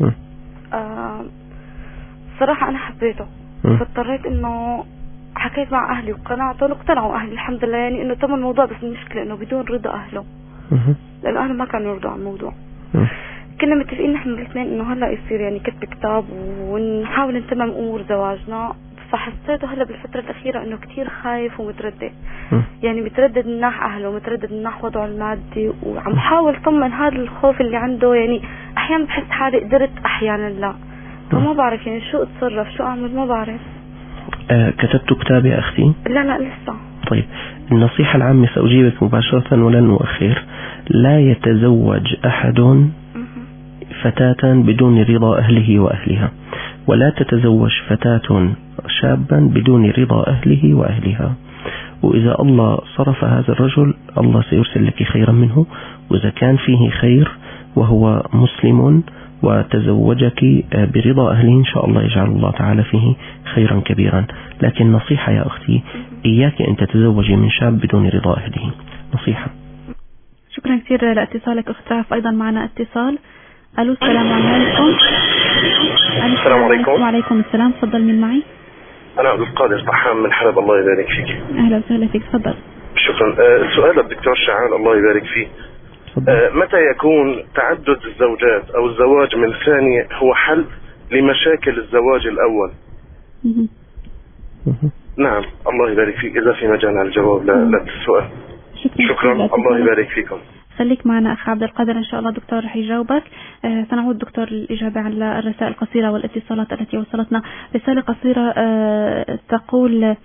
صراحة أنا حبيته، فاضطريت إنه حكيت مع أهلي وقنعتهم واقتنعوا أهلي الحمد لله، يعني إنه تم الموضوع. بس المشكلة إنه بدون رضا أهله، لأنه أهله ما كانوا يرضوا عن الموضوع. كنا متفقين نحن الاثنين إنه هلا يصير يعني كتب كتاب ونحاول نتمم أمور زواجنا. فحسيته هلا بالفترة الأخيرة إنه كتير خايف ومتردد، يعني متردد من ناح أهله، متردد من ناح وضعه المادي، وعم حاول طمن هذا الخوف اللي عنده. يعني أحيانا بحس حالي قدرت أحيانا لا، فما بعرف يعني شو أتصرف شو أعمل ما بعرف. كتبت كتاب يا أختي؟ لا لسه. طيب النصيحة العامة سأجيبك مباشرة ولن أؤخر. لا يتزوج أحد فتاة بدون رضا أهله وأهلها، ولا تتزوج فتاة شابا بدون رضا أهله وأهلها. وإذا الله صرف هذا الرجل الله سيرسل لك خيرا منه، وإذا كان فيه خير وهو مسلم وتزوجك برضا أهله إن شاء الله يجعل الله تعالى فيه خيرا كبيرا. لكن نصيحة يا أختي، إياك أن تتزوجي من شاب بدون رضا أهله، نصيحة. شكرا كثير لاتصالك أختاف. أيضا معنا اتصال. ألو السلام عليكم. السلام عليكم. وعليكم السلام. تفضل. من معي؟ أنا عبد القادر طحام من حلب. الله يبارك فيك. أهلا وسهلا فيك. تفضل. شكرا. السؤال للدكتور شعال الله يبارك فيه. متى يكون تعدد الزوجات أو الزواج من ثانية هو حل لمشاكل الزواج الأول؟ نعم الله يبارك فيك. إذا في مجال على الجواب للسؤال. شكرا. الله يبارك فيكم. خليك معنا أخ عبد القادر، إن شاء الله دكتور رح يجاوبك. سنعود دكتور للإجابة على الرسائل القصيرة والاتصالات التي وصلتنا. رسالة قصيرة تقول: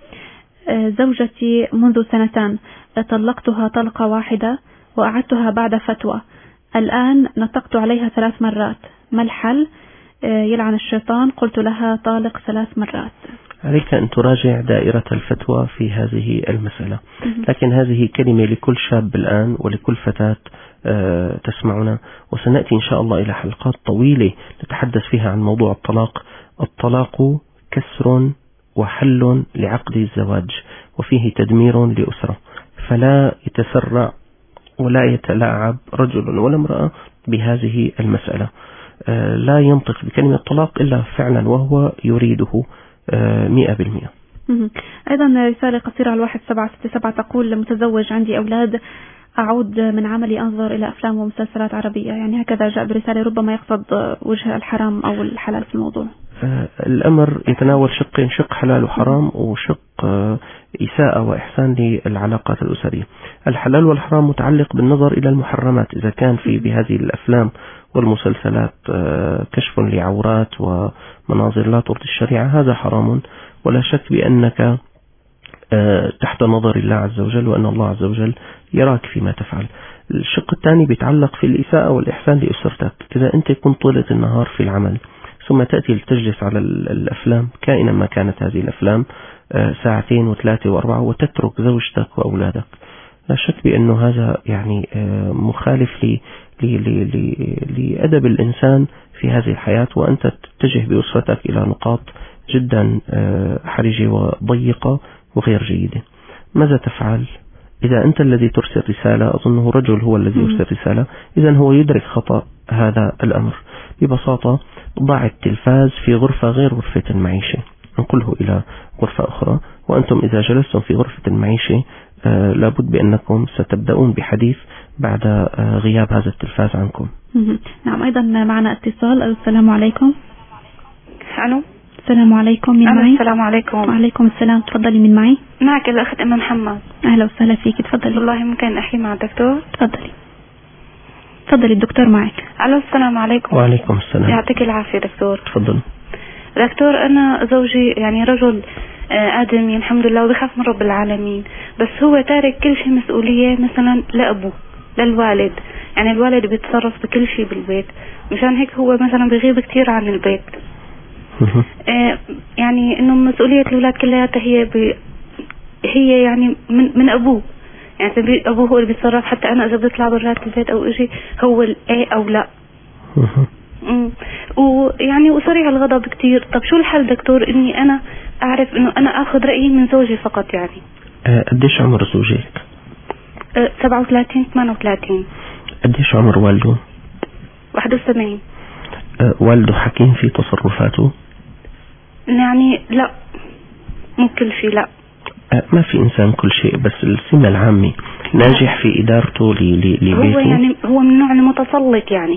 زوجتي منذ 2 سنين طلقتها طلقة واحدة وأعدتها بعد فتوى. الآن نطقت عليها 3 مرات، ما الحل؟ يلعن الشيطان، قلت لها طالق 3 مرات. عليك أن تراجع دائرة الفتوى في هذه المسألة، لكن هذه كلمة لكل شاب الآن ولكل فتاة تسمعنا، وسنأتي إن شاء الله إلى حلقات طويلة نتحدث فيها عن موضوع الطلاق. الطلاق كسر وحل لعقد الزواج، وفيه تدمير لأسرة، فلا يتسرع ولا يتلاعب رجل ولا امرأة بهذه المسألة. لا ينطق بكلمة الطلاق إلا فعلا وهو يريده 100%. أيضا رسالة قصيرة على 1767 تقول: متزوج، عندي أولاد، أعود من عملي أنظر إلى أفلام ومسلسلات عربية. يعني هكذا جاء برسالة، ربما يقصد وجه الحرام أو الحلال في الموضوع. الأمر يتناول شقين، شق حلال وحرام وشق إساءة وإحسان للعلاقات الأسرية. الحلال والحرام متعلق بالنظر إلى المحرمات، إذا كان في بهذه الأفلام والمسلسلات كشف لعورات ومناظر لا ترضي الشريعة، هذا حرام، ولا شك بأنك تحت نظر الله عز وجل، وأن الله عز وجل يراك فيما تفعل. الشق الثاني بيتعلق في الإساءة والإحسان لأسرتك. إذا أنت كنت طيلة النهار في العمل ثم تأتي لتجلس على الأفلام كائنا ما كانت هذه الأفلام 2 و3 و4 وتترك زوجتك وأولادك، لا شك بأنه هذا يعني مخالف لأدب الإنسان في هذه الحياة، وأنت تتجه بأسرتك إلى نقاط جدا حرجة وضيقة وغير جيدة. ماذا تفعل؟ إذا أنت الذي ترسل رسالة، أظنه رجل هو الذي يرسل رسالة، إذن هو يدرك خطأ هذا الأمر. ببساطة ضع التلفاز في غرفة غير غرفة المعيشة، انقله إلى غرفة أخرى، وأنتم إذا جلستم في غرفة المعيشة لابد بأنكم ستبدأون بحديث بعد غياب هذا التلفاز عنكم. نعم. أيضا معنا اتصال. السلام عليكم. ألو. السلام عليكم، من معي؟ السلام عليكم. وعليكم السلام، تفضلي، من معي؟ معك الأخت أم محمد. أهلا وسهلا فيك، تفضلي. والله ممكن أحكي مع الدكتور؟ تفضلي الدكتور معك. ألو، السلام عليكم. وعليكم السلام. يعطيك العافية دكتور. تفضل. دكتور، أنا زوجي يعني رجل آدمي الحمد لله وبخاف من رب العالمين، بس هو تارك كل شيء مسؤولية مثلا لأبوه للوالد، يعني الوالد بيتصرف بكل شيء بالبيت، مشان هيك هو مثلا بيغيب كتير عن البيت. يعني انه مسؤولية الأولاد كلياتها هي يعني من أبوه، يعني أبوه هو اللي بيتصرف، حتى أنا إذا بطلع برات البيت أو إجي هو الإيه أو لا. ويعني وسريع الغضب كتير. طب شو الحل دكتور إني أنا أعرف إنه أنا أخذ رأيي من زوجي فقط؟ يعني قديش عمر زوجك؟ 37 38. قديش عمر والده؟ 71. والده حكيم في تصرفاته؟ يعني لا، مو كل شيء، لا. ما في إنسان كل شيء، بس السمة العامة ناجح في إدارته لبيته. هو يعني هو من النوع المتسلط يعني.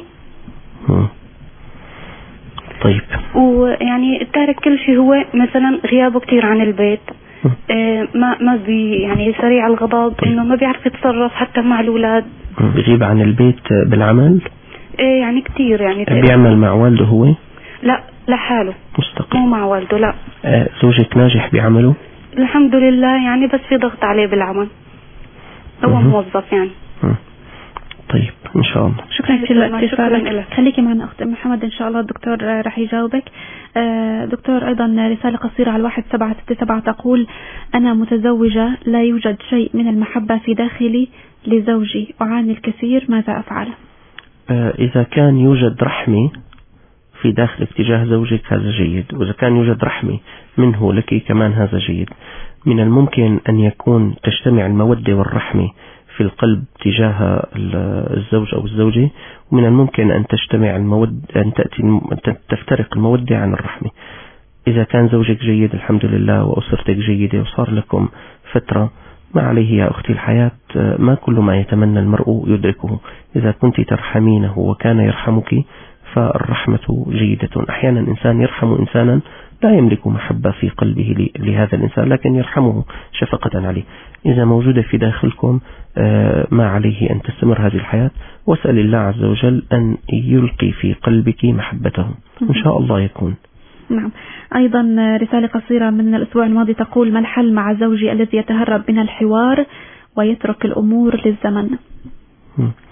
طيب. ويعني تارك كل شيء، هو مثلا غيابه كتير عن البيت، ما يعني سريع الغضب، انه ما بيعرف يتصرف حتى مع الأولاد. بيغيب عن البيت بالعمل؟ يعني كتير. يعني بيعمل مع والده هو؟ لا، لحاله مستقل، مو مع والده، لا. زوجك ناجح بعمله؟ الحمد لله، يعني بس في ضغط عليه بالعمل، هو موظف يعني. طيب إن شاء الله. شكرا لك. خليكي معنا أخت محمد، إن شاء الله الدكتور رح يجاوبك. دكتور، أيضا رسالة قصيرة على 1767 تقول: أنا متزوجة، لا يوجد شيء من المحبة في داخلي لزوجي، أعاني الكثير، ماذا أفعل؟ إذا كان يوجد رحمة في داخلك تجاه زوجك هذا جيد، وإذا كان يوجد رحمة منه لك كمان هذا جيد. من الممكن أن يكون تجتمع المودة والرحمة في القلب تجاه الزوج أو الزوجة، ومن الممكن أن تجتمع أن تفترق المودة عن الرحمة. إذا كان زوجك جيد الحمد لله وأسرتك جيدة وصار لكم فترة، ما عليه يا أختي الحياة، ما كل ما يتمنى المرء يدركه. إذا كنت ترحمينه وكان يرحمك فالرحمة جيدة. أحيانا إنسان يرحم إنسانا لا يملك محبة في قلبه لهذا الإنسان، لكن يرحمه شفقة عليه. إذا موجودة في داخلكم ما عليه أن تستمر هذه الحياة، واسأل الله عز وجل أن يلقي في قلبك محبته، إن شاء الله يكون. نعم. أيضا رسالة قصيرة من الأسبوع الماضي تقول: ما الحل مع زوجي الذي يتهرب من الحوار ويترك الأمور للزمن؟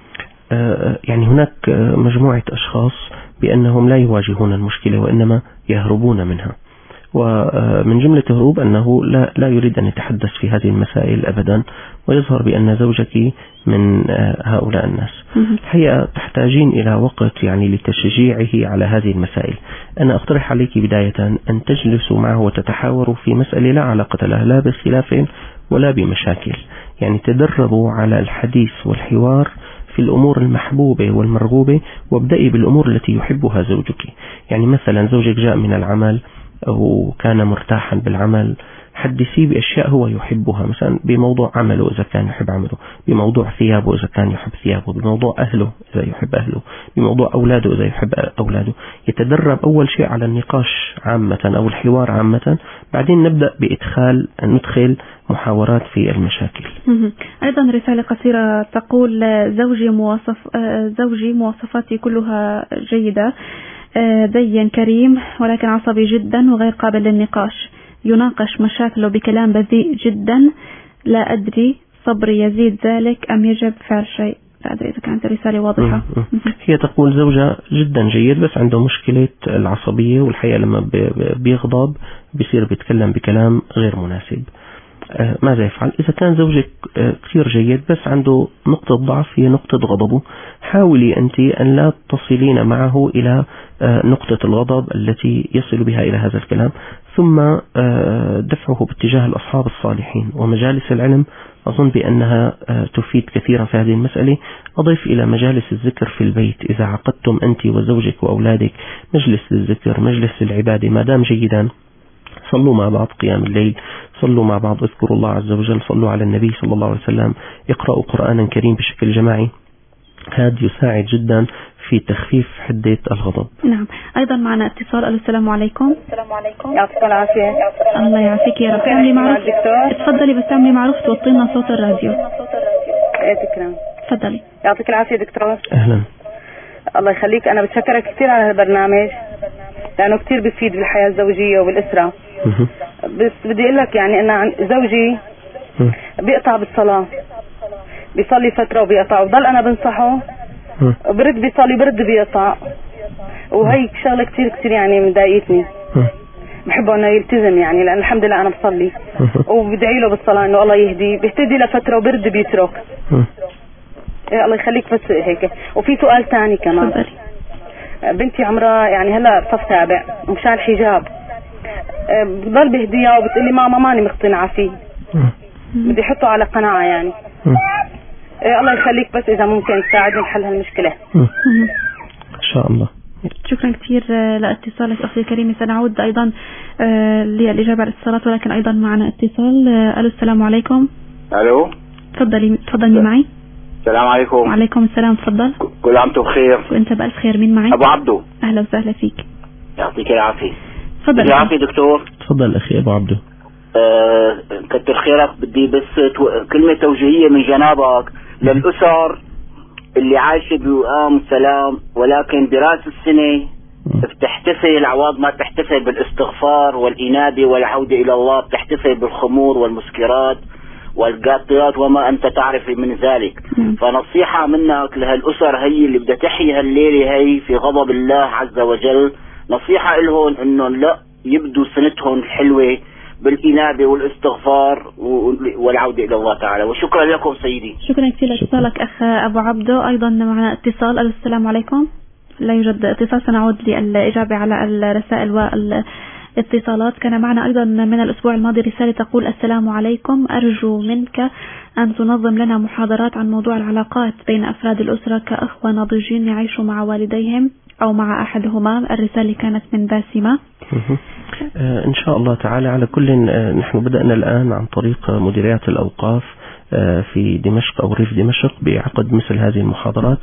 يعني هناك مجموعة أشخاص بأنهم لا يواجهون المشكلة وإنما يهربون منها، ومن جملة هروب أنه لا يريد أن يتحدث في هذه المسائل أبدا، ويظهر بأن زوجك من هؤلاء الناس. الحقيقة تحتاجين إلى وقت يعني لتشجيعه على هذه المسائل. أنا أقترح عليك بداية أن تجلسوا معه وتتحاوروا في مسألة لا علاقة لها لا بخلاف ولا بمشاكل، يعني تدربوا على الحديث والحوار في الأمور المحبوبة والمرغوبة، وابدأي بالأمور التي يحبها زوجك. يعني مثلا زوجك جاء من العمل أو كان مرتاحا بالعمل، حدثيه بأشياء هو يحبها، مثلا بموضوع عمله إذا كان يحب عمله، بموضوع ثيابه إذا كان يحب ثيابه، بموضوع أهله إذا يحب أهله، بموضوع أولاده إذا يحب أولاده. يتدرب أول شيء على النقاش عامة أو الحوار عامة، بعدين نبدأ ندخل محاورات في المشاكل. أيضا رسالة قصيرة تقول: زوجي مواصفاتي كلها جيدة، دين كريم ولكن عصبي جدا وغير قابل للنقاش، يناقش مشاكله بكلام بذيء جدا، لا أدري صبري يزيد ذلك أم يجب فعل شيء. لا أدري إذا كانت الرسالة واضحة. هي تقول زوجها جدا جيد بس عنده مشكلة العصبية، والحقيقة لما بيغضب بيصير بيتكلم بكلام غير مناسب. ماذا يفعل؟ إذا كان زوجك كثير جيد بس عنده نقطة ضعف هي نقطة غضبه، حاولي أنت أن لا تصلين معه إلى نقطة الغضب التي يصل بها إلى هذا الكلام، ثم دفعه باتجاه الأصحاب الصالحين ومجالس العلم. أظن بأنها تفيد كثيرا في هذه المسألة. أضيف إلى مجالس الذكر في البيت، إذا عقدتم أنت وزوجك وأولادك مجلس للذكر، مجلس للعبادة، ما دام جيدا، صلوا مع بعض قيام الليل، صلوا مع بعض، اذكروا الله عز وجل، صلوا على النبي صلى الله عليه وسلم، اقرأوا قرآنا كريم بشكل جماعي. هذا يساعد جدا في تخفيف حدة الغضب. نعم. أيضا معنا اتصال. السلام عليكم. السلام عليكم. يعطيك العافية. الله يعافيك يا رب. تعملي معروف. اتفضلي بس تعملي معروف توطينا صوت الراديو. تكرم. تفضلي. يعطيك العافية دكتور. أهلا. الله يخليك. أنا بتشكرك كثير على البرنامج لأنه كثير بيفيد بالحياة الزوجية وبالأسرة. بس بدي أقول لك يعني أن زوجي بيقطع بالصلاة، بيصلي فترة وبيقطع، وضل أنا بنصحه برد بيصلي برد بيقطع، وهي شغلة كثير يعني مضايقتني. بحبه انه يلتزم يعني، لان الحمد لله انا بصلي وبدعي له بالصلاة انه الله يهديه، بيهتدي لفترة وبرد بيترك. الله يخليك. بس هيك. وفي سؤال ثاني كمان. بنتي عمرها يعني هلا صف سابع، ومشان الحجاب بضل بهديها وبتقلي ماما ماني مقتنعة فيه، بدي احطه على قناعة يعني. الله يخليك. بس إذا ممكن تساعدني بحل هالمشكلة إن شاء الله. شكرا كثير لاتصالك أخي الكريم. سنعود أيضا للإجابة على الاتصالات، ولكن أيضا معنا اتصال. ألو السلام عليكم. ألو. تفضلي معي. السلام عليكم. وعليكم السلام. تفضل. كل عام وانتم بخير. وانت بألف خير. مين معي؟ أبو عبدو. أهلا وسهلا فيك. يعطيك العافية. تفضل. العافية دكتور. تفضل أخي أبو عبدو. كتر خيرك. بدي بس كلمة توجيهية من جنابك للأسر اللي عايشة بوئام وسلام، ولكن براس السنة بتحتفل عوض ما تحتفل بالاستغفار والإنابة والعودة إلى الله، بتحتفل بالخمور والمسكرات والقاطرات وما أنت تعرف من ذلك. فنصيحة منك لهالأسر هي اللي بدها تحيي هالليلة هي في غضب الله عز وجل، نصيحة لهم إنه لا يبدوا سنتهم الحلوة بالإنابة والاستغفار والعودة إلى الله تعالى. وشكرا لكم سيدي. شكرا كثير لاتصالك أخ أبو عبدو. أيضا معنا اتصال. السلام عليكم. لا يوجد اتصال. سنعود للإجابة على الرسائل والاتصالات. كان معنا أيضا من الأسبوع الماضي رسالة تقول: السلام عليكم، أرجو منك أن تنظم لنا محاضرات عن موضوع العلاقات بين أفراد الأسرة كأخوة ناضجين يعيشوا مع والديهم أو مع أحدهما. الرسالة كانت من باسمة. إن شاء الله تعالى. على كل نحن بدأنا الآن عن طريق مديريات الأوقاف في دمشق أو ريف دمشق بعقد مثل هذه المحاضرات،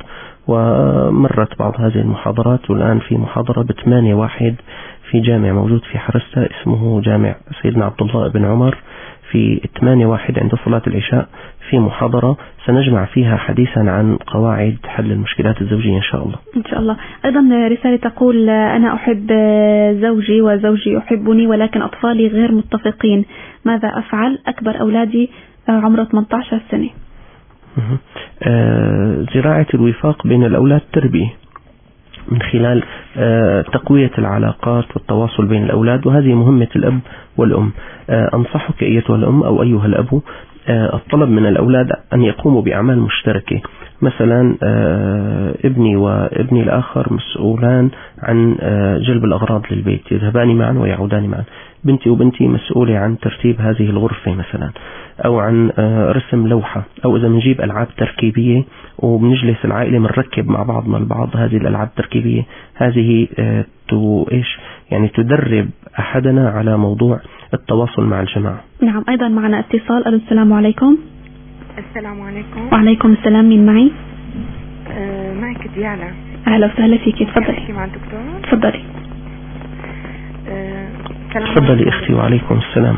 ومرت بعض هذه المحاضرات، والآن في محاضرة ب8/1 في جامع موجود في حرسة اسمه جامع سيدنا عبد الله بن عمر في 8/1 عند صلاة العشاء، في محاضرة سنجمع فيها حديثا عن قواعد حل المشكلات الزوجية إن شاء الله. إن شاء الله. أيضا رسالة تقول: أنا أحب زوجي وزوجي يحبني، ولكن أطفالي غير متفقين، ماذا أفعل؟ أكبر أولادي عمره 18 سنة. زراعة الوفاق بين الأولاد تربية من خلال تقوية العلاقات والتواصل بين الأولاد، وهذه مهمة الأب والأم. أنصحك أيتها الأم أو أيها الأب الطلب من الأولاد أن يقوموا بأعمال مشتركة. مثلا ابني وابني الآخر مسؤولان عن جلب الأغراض للبيت، يذهبان معا ويعودان معا. بنتي وبنتي مسؤولة عن ترتيب هذه الغرفة مثلا، أو عن رسم لوحة، أو إذا بنجيب ألعاب تركيبية وبنجلس العائلة بنركب مع بعضنا البعض هذه الألعاب التركيبية. هذه يعني تدرب أحدنا على موضوع التواصل مع الجماعة. نعم. أيضا معنا اتصال. السلام عليكم. السلام عليكم. وعليكم السلام. مين معي؟ معك ديالا. أهلا وسهلا فيك. تفضلي. أحكي مع الدكتور. تفضلي. تفضلي أختي. وعليكم السلام.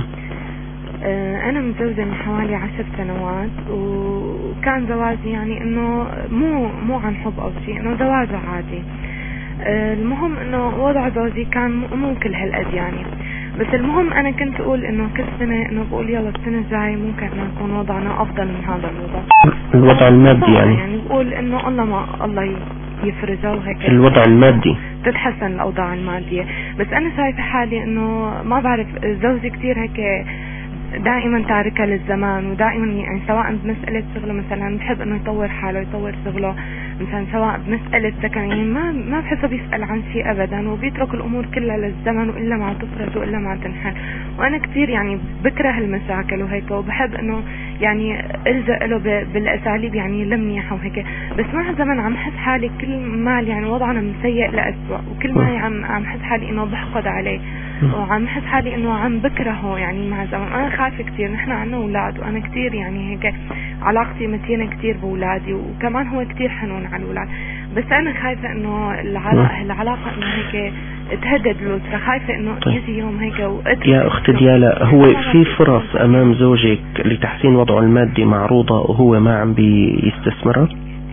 أنا متزوجة من حوالي 10 سنوات، وكان زواجي يعني إنه مو عن حب أو شيء، إنه زواجه عادي. المهم إنه وضع زوجي كان مو كل هالقد يعني، بس المهم أنا كنت أقول إنه كل سنة إنه بقول يلا السنة الجاي ممكن إنه يكون وضعنا أفضل من هذا الوضع المادي يعني بقول إنه الله يفرجه وهيك الوضع المادي تتحسن الأوضاع المادية. بس أنا شايفة حالي إنه ما بعرف، زوجي كتير هيك دائما تاركة للزمان، ودائما يعني سواء بمسألة شغله مثلا بحب انه يطور حاله يطور شغله مثلا، سواء بمسألة سكن يعني ما بحسه بيسأل عن شيء ابدا، وبيترك الامور كلها للزمن، والا ما تفرج والا ما تنحل. وانا كثير يعني بكره المشاكل وهيك، وبحب انه يعني الجأ له بالاساليب يعني لمنيحه وهيك. بس مع الزمن عم حس حالي كل ما يعني وضعنا من سيء لأسوأ، وكل ما عم حس حالي انه بحقد عليه، وعم حس حالي انه عم بكرهه يعني مع الزمن. انا خايفه كثير، نحن عنا اولاد وانا كثير يعني هيك علاقتي متينه كثير باولادي، وكمان هو كثير حنون على الاولاد. بس انا خايفه انه العلاقه انه هيك تهدد الاسره، خايفه انه يجي يوم هيك يا اخت ديالا، هو في فرص امام زوجك لتحسين وضعه المادي معروضه وهو ما عم بيستثمرها؟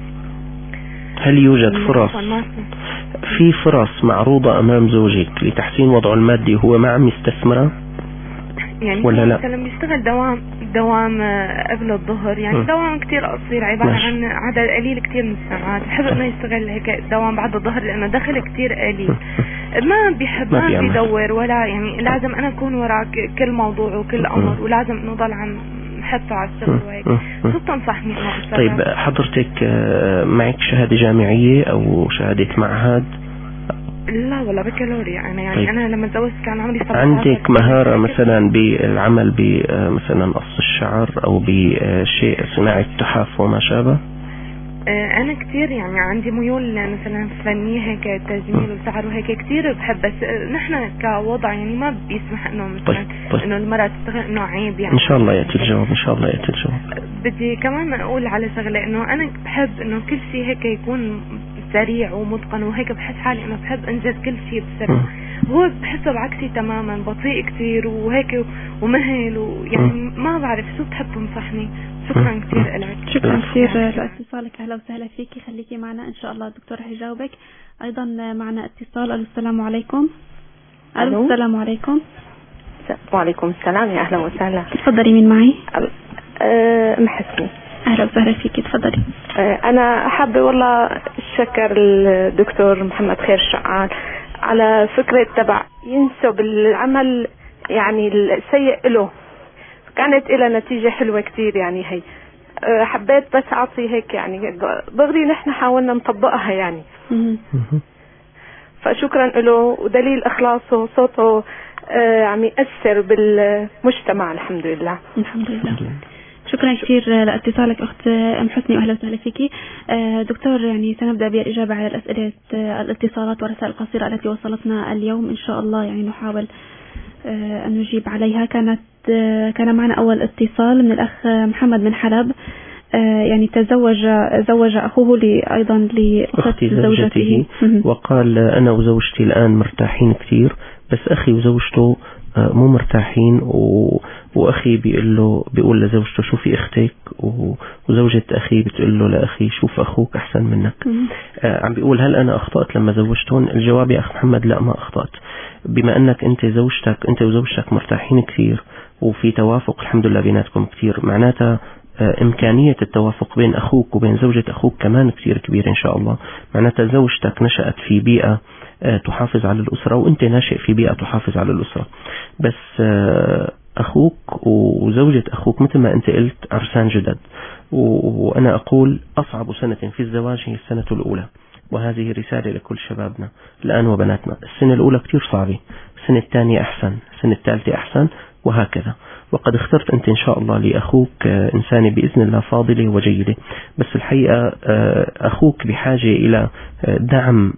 هل يوجد فرص؟ في فرص معروضة أمام زوجك لتحسين وضعه المادي وهو ما عم يستثمرها؟ يعني ولا لا؟ مثلا بيشتغل دوام قبل الظهر، يعني دوام كتير قصير عبارة عن عدد قليل كتير من الساعات. بحب انه يشتغل هيك دوام بعد الظهر لأنه دخل كتير قليل. ما بيحب ما بيدور ولا يعني لازم أنا أكون وراء كل موضوع وكل أمر، ولازم إنه ضل عن حطه على الشغل وهيك. شو بتنصحني انه؟ طيب حضرتك معك شهادة جامعية او شهادة معهد؟ لا والله بكالوريا انا يعني. طيب. انا لما تزوجت كان عمري 17. عندك مهارة مثلا بالعمل بمثلا قص الشعر او بشيء صناعة تحف وما شابه؟ انا كتير يعني عندي ميول مثلا فنية هيك تجميل وشعر وهيك كتير بحب، بس نحن كوضع يعني ما بيسمح انه مثلا انه المرأة تشتغل انه عيب يعني. ان شاء الله يأتي الجواب، ان شاء الله يأتي الجواب. بدي كمان اقول على شغلة انه انا بحب انه كل شيء هيك يكون سريع ومتقن وهيك، بحس حالي انه بحب انجز كل شيء بسرعة. هو بحسه بعكسي تماما، بطيء كتير وهيك ومهل، ويعني ما بعرف شو بتحب تنصحني. شكرا كثير لك. شكرا كثير لاتصالك. اهلا وسهلا فيكي، خليكي معنا ان شاء الله الدكتور رح يجاوبك. ايضا معنا اتصال. السلام عليكم. السلام عليكم. وعليكم السلام. يا اهلا وسهلا. تفضلي. مين معي؟ ام حسني. اهلا وسهلا فيكي. تفضلي. انا حابه والله شكر الدكتور محمد خير الشعال على فكره تبع ينسب العمل يعني السيء له، كانت إلى نتيجة حلوة كتير يعني. هي حبيت بس أعطي هيك يعني دغري نحن حاولنا نطبقها يعني. فشكرا له، ودليل إخلاصه صوته عم يأثر بالمجتمع. الحمد لله. الحمد لله. شكرا كثير لاتصالك أخت أم حسني، وأهلا وسهلا فيكي. دكتور يعني سنبدأ بالإجابة على الأسئلة الاتصالات والرسائل القصيرة التي وصلتنا اليوم إن شاء الله، يعني نحاول أن نجيب عليها. كان معنا أول اتصال من الأخ محمد من حلب، يعني زوج أخوه أيضا لأخت زوجته، وقال أنا وزوجتي الآن مرتاحين كثير، بس أخي وزوجته مو مرتاحين، وأخي بيقول لزوجته شوفي أختك، وزوجة أخي بتقول له لأخي شوف أخوك أحسن منك. عم بيقول هل أنا أخطأت لما زوجتهم؟ الجواب يا أخ محمد لا، ما أخطأت. بما أنك أنت وزوجتك مرتاحين كثير وفي توافق الحمد لله بيناتكم كثير، معناتها إمكانية التوافق بين أخوك وبين زوجة أخوك كمان كثير كبير إن شاء الله. معناتها زوجتك نشأت في بيئة تحافظ على الأسرة وأنت ناشئ في بيئة تحافظ على الأسرة، بس أخوك وزوجة أخوك مثل ما أنت قلت عرسان جدد، وأنا أقول أصعب سنة في الزواج هي السنة الأولى، وهذه رسالة لكل شبابنا الآن وبناتنا. السنة الأولى كتير صعبة، السنة الثانية أحسن، السنة الثالثة أحسن، وهكذا. وقد اخترت أنت إن شاء الله لأخوك إنسانة بإذن الله فاضلة وجيدة، بس الحقيقة أخوك بحاجة إلى دعم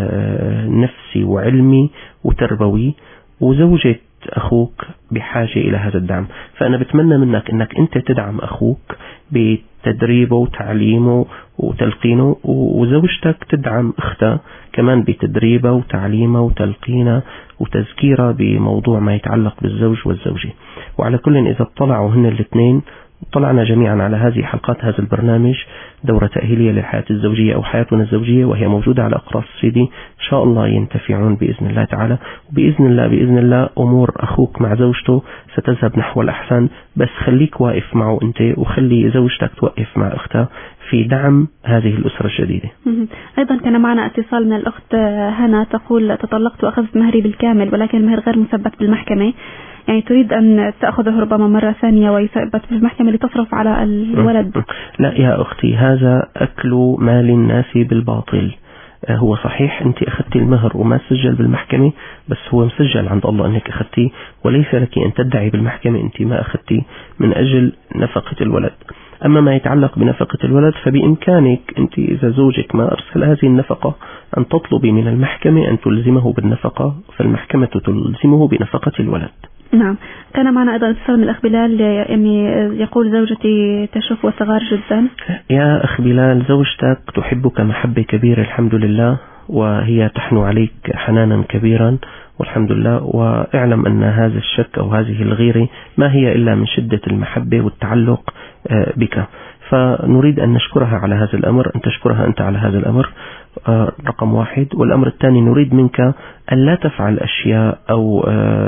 نفسي وعلمي وتربوي، وزوجة أخوك بحاجة إلى هذا الدعم. فأنا بتمنى منك أنك أنت تدعم أخوك بتدريبه وتعليمه وتلقينه، وزوجتك تدعم أختها كمان بتدريبه وتعليمه وتلقينه وتذكيره بموضوع ما يتعلق بالزوج والزوجة. وعلى كل إذا اطلعوا هن الاثنين، طلعنا جميعا على هذه حلقات هذا البرنامج دورة تأهيلية للحياة الزوجية أو حياتنا الزوجية، وهي موجودة على أقراص السيدي، إن شاء الله ينتفعون بإذن الله تعالى. وبإذن الله أمور أخوك مع زوجته ستذهب نحو الأحسن، بس خليك واقف معه أنت، وخلي زوجتك توقف مع أختها في دعم هذه الأسرة الجديدة. أيضا كان معنا اتصال من الأخت هنا تقول: تطلقت وأخذت مهري بالكامل، ولكن المهر غير مثبت بالمحكمة، يعني تريد أن تأخذه ربما مرة ثانية ويثبت في المحكمة لتصرف على الولد. لا يا أختي، هذا أكل مال الناس بالباطل. هو صحيح أنت أخذتي المهر وما سجل بالمحكمة، بس هو مسجل عند الله أنك أخذتيه، وليس لك أن تدعي بالمحكمة أنت ما أخذتي من أجل نفقة الولد. أما ما يتعلق بنفقة الولد فبإمكانك أنت إذا زوجك ما أرسل هذه النفقة أن تطلبي من المحكمة أن تلزمه بالنفقة، فالمحكمة تلزمه بنفقة الولد. نعم. كان معنا أيضا اتصال من الأخ بلال، يعني يقول: زوجتي تشوف وصغار جدا. يا أخ بلال، زوجتك تحبك محبة كبيرة الحمد لله، وهي تحنو عليك حنانا كبيرا والحمد لله، واعلم أن هذا الشك أو هذه الغيرة ما هي إلا من شدة المحبة والتعلق بك، فنريد أن نشكرها على هذا الأمر، أن تشكرها أنت على هذا الأمر، رقم واحد. والأمر الثاني، نريد منك أن لا تفعل أشياء أو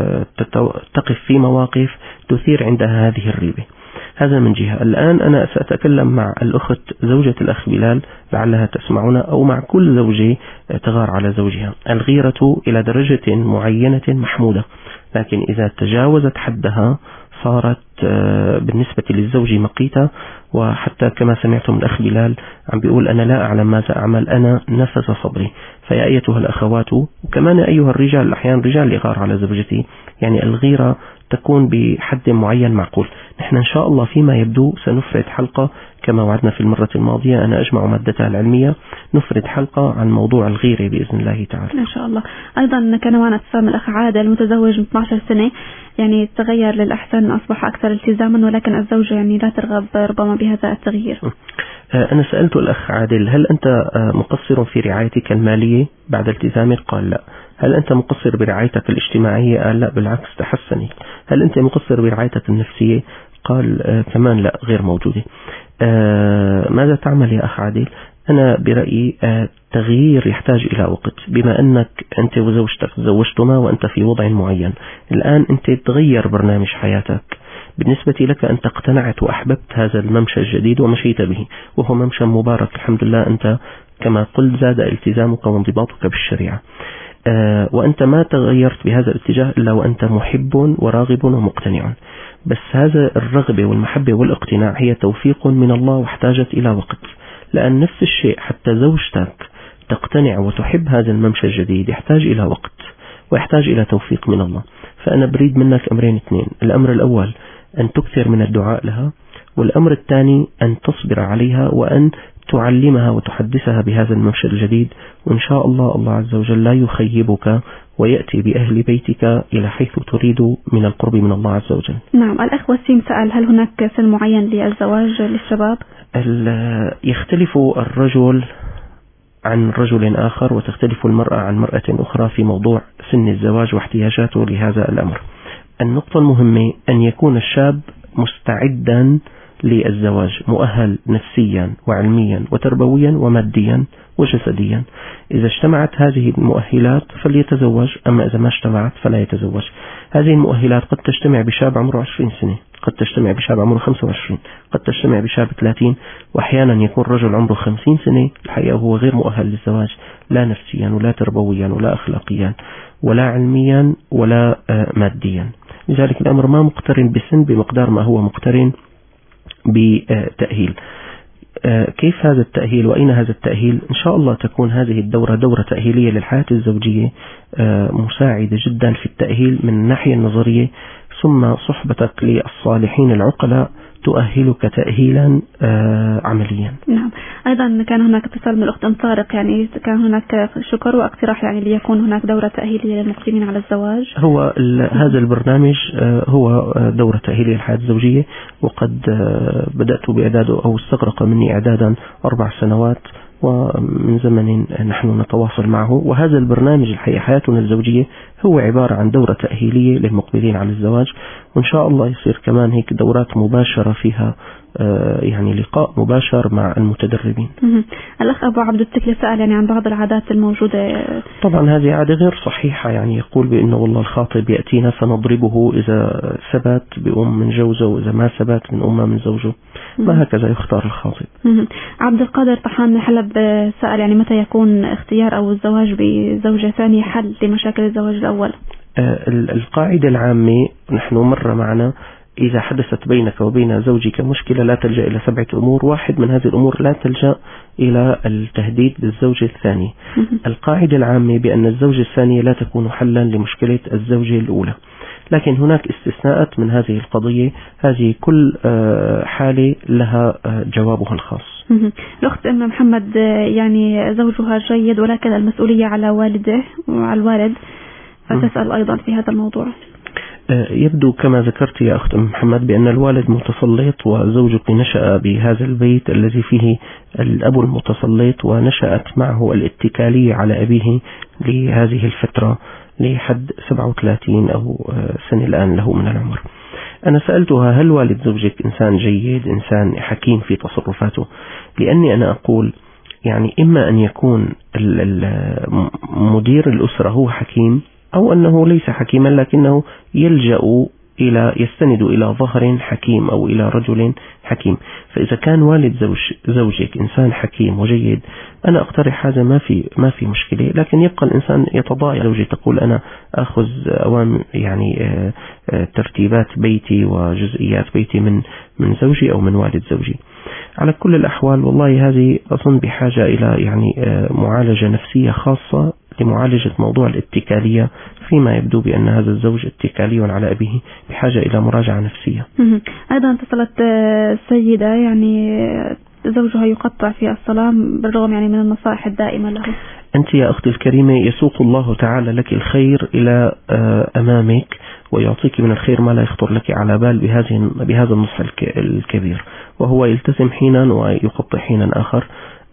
تقف في مواقف تثير عندها هذه الريبة. هذا من جهة. الآن أنا سأتكلم مع الأخت زوجة الأخ بلال لعلها تسمعنا، أو مع كل زوجة تغار على زوجها. الغيرة إلى درجة معينة محمودة، لكن إذا تجاوزت حدها صارت بالنسبة للزوج مقيتة. وحتى كما سمعتم الأخ بلال عم بيقول: أنا لا أعلم ماذا أعمل، أنا نفذ صبري. فيا أيتها الأخوات، وكمان أيها الرجال، أحيانا رجال يغار على زوجتي، يعني الغيرة تكون بحد معين معقول. نحن إن شاء الله فيما يبدو سنفرد حلقة كما وعدنا في المرة الماضية، أنا أجمع مادتها العلمية، نفرد حلقة عن موضوع الغيرة بإذن الله تعالى إن شاء الله. أيضا كان معنا اتصال الأخ عادل، متزوج من 12 سنة، يعني تغير للأحسن، أصبح أكثر التزاما، ولكن الزوجة يعني لا ترغب ربما بهذا التغيير. أنا سألت الأخ عادل: هل أنت مقصر في رعايتك المالية بعد التزامك؟ قال لا. هل أنت مقصر برعايتك الاجتماعية؟ قال لا، بالعكس تحسني. هل أنت مقصر برعايتك النفسية؟ قال كمان لا، غير موجودة. ماذا تعمل يا أخ عادل؟ أنا برأيي تغيير يحتاج إلى وقت، بما أنك أنت وزوجتك تزوجتما وأنت في وضع معين، الآن أنت تغير برنامج حياتك. بالنسبة لك أنت اقتنعت وأحببت هذا الممشى الجديد ومشيت به، وهو ممشى مبارك الحمد لله. أنت كما قلت زاد التزامك وانضباطك بالشريعة، وأنت ما تغيرت بهذا الاتجاه إلا وأنت محب وراغب ومقتنع. بس هذا الرغبة والمحبة والاقتناع هي توفيق من الله واحتاجت إلى وقت، لأن نفس الشيء حتى زوجتك تقتنع وتحب هذا الممشى الجديد يحتاج إلى وقت ويحتاج إلى توفيق من الله. فأنا بريد منك أمرين اثنين: الأمر الأول أن تكثر من الدعاء لها، والأمر الثاني أن تصبر عليها وأن تعلمها وتحدثها بهذا الممشى الجديد، وإن شاء الله الله عز وجل لا يخيبك ويأتي بأهل بيتك إلى حيث تريد من القرب من الله عز وجل. نعم. الأخ وسيم سأل: هل هناك سن معين للزواج للشباب؟ يختلف الرجل عن رجل آخر، وتختلف المرأة عن مرأة أخرى في موضوع سن الزواج واحتياجاته لهذا الأمر. النقطة المهمة أن يكون الشاب مستعدا للزواج، مؤهل نفسيا وعلميا وتربويا وماديا وجسديا. إذا اجتمعت هذه المؤهلات فليتزوج، أما إذا ما اجتمعت فلا يتزوج. هذه المؤهلات قد تجتمع بشاب عمره 20 سنة، قد تجتمع بشاب عمره 25، قد تجتمع بشاب 30، وأحيانا يكون رجل عمره 50 سنة الحقيقة هو غير مؤهل للزواج، لا نفسيا ولا تربويا ولا أخلاقيا ولا علميا ولا ماديا. لذلك الأمر ما مقترن بسن بمقدار ما هو مقترن بتأهيل. كيف هذا التأهيل وأين هذا التأهيل؟ إن شاء الله تكون هذه الدورة دورة تأهيلية للحياة الزوجية مساعدة جدا في التأهيل من الناحية النظرية، ثم صحبتك للصالحين العقلاء تؤهلك تأهيلا عمليا. نعم. أيضا كان هناك اتصال من الأخت أم طارق، يعني كان هناك شكر واقتراح يعني ليكون هناك دورة تأهيلية للمقدمين على الزواج. هو هذا البرنامج هو دورة تأهيلية للحياة الزوجية، وقد بدأت بإعداده أو استغرق مني إعدادا 4 سنوات، ومن زمن نحن نتواصل معه. وهذا البرنامج الحقيقة حياتنا الزوجية هو عبارة عن دورة تأهيلية للمقبلين على الزواج، وإن شاء الله يصير كمان هيك دورات مباشرة فيها يعني لقاء مباشر مع المتدربين. الأخ أبو عبد التكلي سأل يعني عن بعض العادات الموجودة. طبعا هذه عادة غير صحيحة، يعني يقول بأنه والله الخاطب يأتينا فنضربه، إذا ثبت بأم من جوزه وإذا ما ثبت من أمه من زوجه، ما هكذا يختار الخاطب. عبد القادر طحان من حلب سأل يعني متى يكون اختيار أو الزواج بزوجة ثانية حل لمشاكل الزواج الأول؟ القاعدة العامة نحن مر معنا إذا حدثت بينك وبين زوجك مشكلة لا تلجأ إلى 7 أمور، واحد من هذه الأمور لا تلجأ إلى التهديد بالزوجة الثانية. القاعدة العامة بأن الزوجة الثانية لا تكون حلا لمشكلة الزوجة الأولى، لكن هناك استثناءات من هذه القضية، هذه كل حالة لها جوابها الخاص. الأخت أم محمد يعني زوجها جيد ولكن المسؤولية على والده وعلى الوالد، فتسأل أيضا في هذا الموضوع. يبدو كما ذكرت يا أخت محمد بأن الوالد متسلط، وزوجك نشأ بهذا البيت الذي فيه الأب المتسلط، ونشأت معه الاتكالية على أبيه لهذه الفترة لحد 37 أو سنة الآن له من العمر. أنا سألتها هل والد زوجك إنسان جيد، إنسان حكيم في تصرفاته؟ لأني أنا أقول يعني إما أن يكون مدير الأسرة هو حكيم، أو أنه ليس حكيما لكنه يستند إلى ظهر حكيم أو إلى رجل حكيم. فإذا كان والد زوجك إنسان حكيم وجيد، أنا أقترح هذا ما في مشكلة، لكن يبقى الإنسان يتضايق. زوجي تقول أنا أخذ يعني ترتيبات بيتي وجزئيات بيتي من زوجي أو من والد زوجي. على كل الأحوال والله هذه أظن بحاجة إلى يعني معالجة نفسية خاصة لمعالجة موضوع الاتكالية، فيما يبدو بأن هذا الزوج اتكالي على أبيه، بحاجة إلى مراجعة نفسية. أيضا اتصلت سيدة يعني زوجها يقطع في الصلاة بالرغم يعني من النصائح الدائمة له. أنت يا أختي الكريمة يسوق الله تعالى لك الخير إلى أمامك، ويعطيك من الخير ما لا يخطر لك على بال بهذا النصح الكبير، وهو يلتزم حينا ويقطع حينا آخر.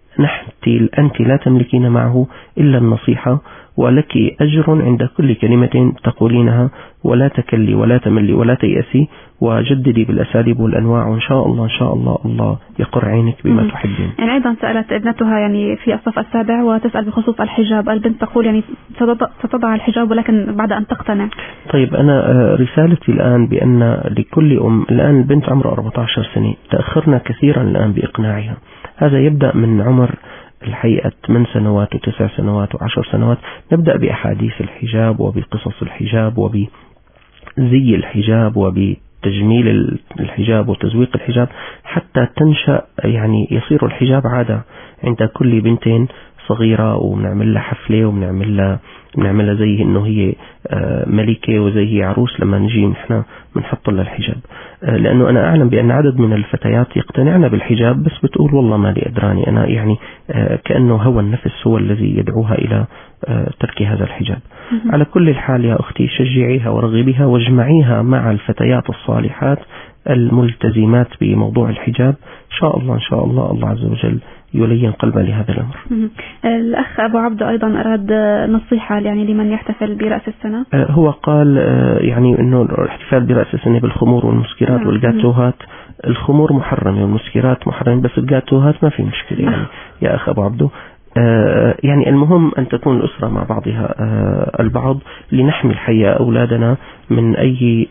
أنت لا تملكين معه إلا النصيحة، ولك أجر عند كل كلمة تقولينها، ولا تكلي ولا تملي ولا تيأسي، وجددي بالأساليب والأنواع، وإن شاء الله الله يقر عينك بما تحبين. يعني أيضا سألت ابنتها يعني في الصف السابع وتسأل بخصوص الحجاب. البنت تقول يعني ستضع الحجاب ولكن بعد أن تقتنع. طيب أنا رسالتي الآن بأن لكل الآن البنت عمرها 14 سنة، تأخرنا كثيرا الآن بإقناعها. هذا يبدأ من عمر الحقيقة 8 سنوات و9 سنوات و10 سنوات، نبدأ بأحاديث الحجاب وبقصص الحجاب وبزي الحجاب وبتجميل الحجاب وتزويق الحجاب، حتى تنشأ يعني يصير الحجاب عادة عند كل بنت صغيرة، وبنعمل لها حفلة وبنعملها زي إنه هي ملكة وزي هي عروس لما نجي نحن بنحط لها الحجاب. لأنه أنا أعلم بأن عدد من الفتيات يقتنعن بالحجاب، بس بتقول والله ما لي أدراني أنا، يعني كأنه هوى النفس هو الذي يدعوها إلى ترك هذا الحجاب. على كل الحال يا أختي شجعيها ورغبيها واجمعيها مع الفتيات الصالحات الملتزمات بموضوع الحجاب. إن شاء الله الله عز وجل يلين قلبه لهذا الأمر. الأخ أبو عبد أيضا أراد نصيحة يعني لمن يحتفل برأس السنة. هو قال يعني أنه الاحتفال برأس السنة بالخمور والمسكرات والجاتوهات الخمور محرمة والمسكرات محرمة، بس الجاتوهات ما في مشكلة يعني يا أخ أبو عبدو. يعني المهم أن تكون الأسرة مع بعضها البعض لنحمي الحياة أولادنا من أي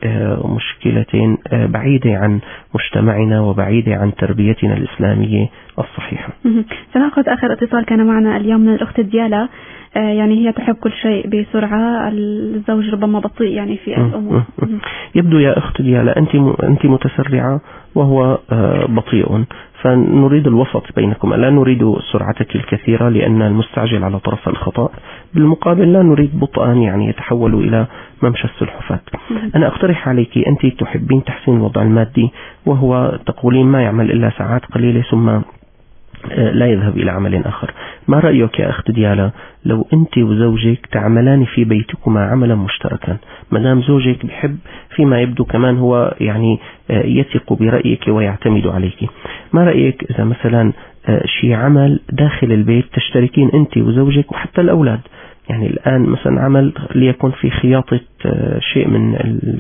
مشكلة بعيدة عن مجتمعنا وبعيدة عن تربيتنا الإسلامية الصحيحة. سنأخذ آخر اتصال كان معنا اليوم من الأخت ديالا. يعني هي تحب كل شيء بسرعة، الزوج ربما بطيء يعني في الأمور. يبدو يا أخت ديالا أنت متسرعة وهو بطيء، فنريد الوسط بينكم، لا نريد سرعتك الكثيرة لأن المستعجل على طرف الخطأ، بالمقابل لا نريد بطئا يعني يتحول إلى ممشى السلحفاة. أنا أقترح عليك، أنت تحبين تحسين الوضع المادي وهو تقولين ما يعمل إلا ساعات قليلة ثم لا يذهب إلى عمل آخر. ما رأيك يا أخت ديالا لو أنت وزوجك تعملان في بيتكما عملا مشتركا، مدام زوجك بحب فيما يبدو كمان هو يعني يثق برأيك ويعتمد عليك، ما رأيك إذا مثلا شيء عمل داخل البيت تشتركين أنت وزوجك وحتى الأولاد؟ يعني الآن مثلا عمل ليكن في خياطة شيء من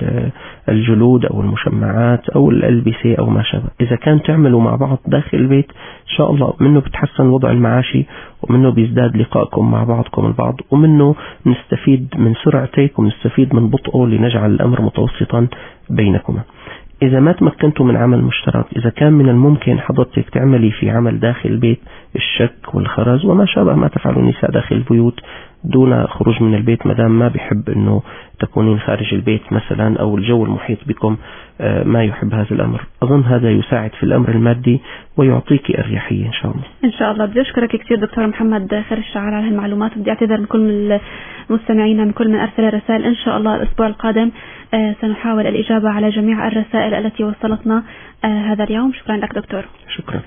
الجلود أو المشمعات أو الألبسة أو ما شابه، إذا كان تعملوا مع بعض داخل البيت إن شاء الله منه بتحسن الوضع المعاشي، ومنه بيزداد لقائكم مع بعضكم البعض، ومنه نستفيد من سرعتك ونستفيد من بطئه لنجعل الأمر متوسطا بينكما. إذا ما تمكنتوا من عمل مشترك، إذا كان من الممكن حضرتك تعملي في عمل داخل البيت الشك والخرز وما شابه ما تفعل النساء داخل البيوت دون خروج من البيت، مدام ما بيحب أنه تكونين خارج البيت مثلا أو الجو المحيط بكم ما يحب هذا الأمر، أظن هذا يساعد في الأمر المادي ويعطيك أريحية إن شاء الله. إن شاء الله. بدي أشكرك كثير دكتور محمد خير الشعار على هالمعلومات، بدي أعتذر من كل المستمعين من كل من أرسل رسائل. إن شاء الله الأسبوع القادم سنحاول الإجابة على جميع الرسائل التي وصلتنا هذا اليوم. شكرا لك دكتور. شكرا.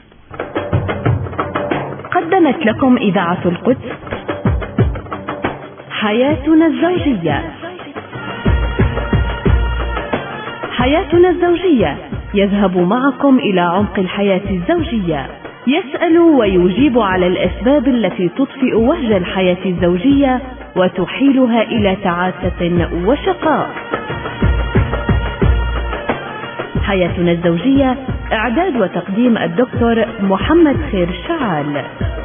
قدمت لكم إذاعة القدس حياتنا الزوجية. حياتنا الزوجية يذهب معكم إلى عمق الحياة الزوجية، يسأل ويجيب على الأسباب التي تطفئ وهج الحياة الزوجية وتحيلها إلى تعاسة وشقاء. حياتنا الزوجية إعداد وتقديم الدكتور محمد خير الشعال.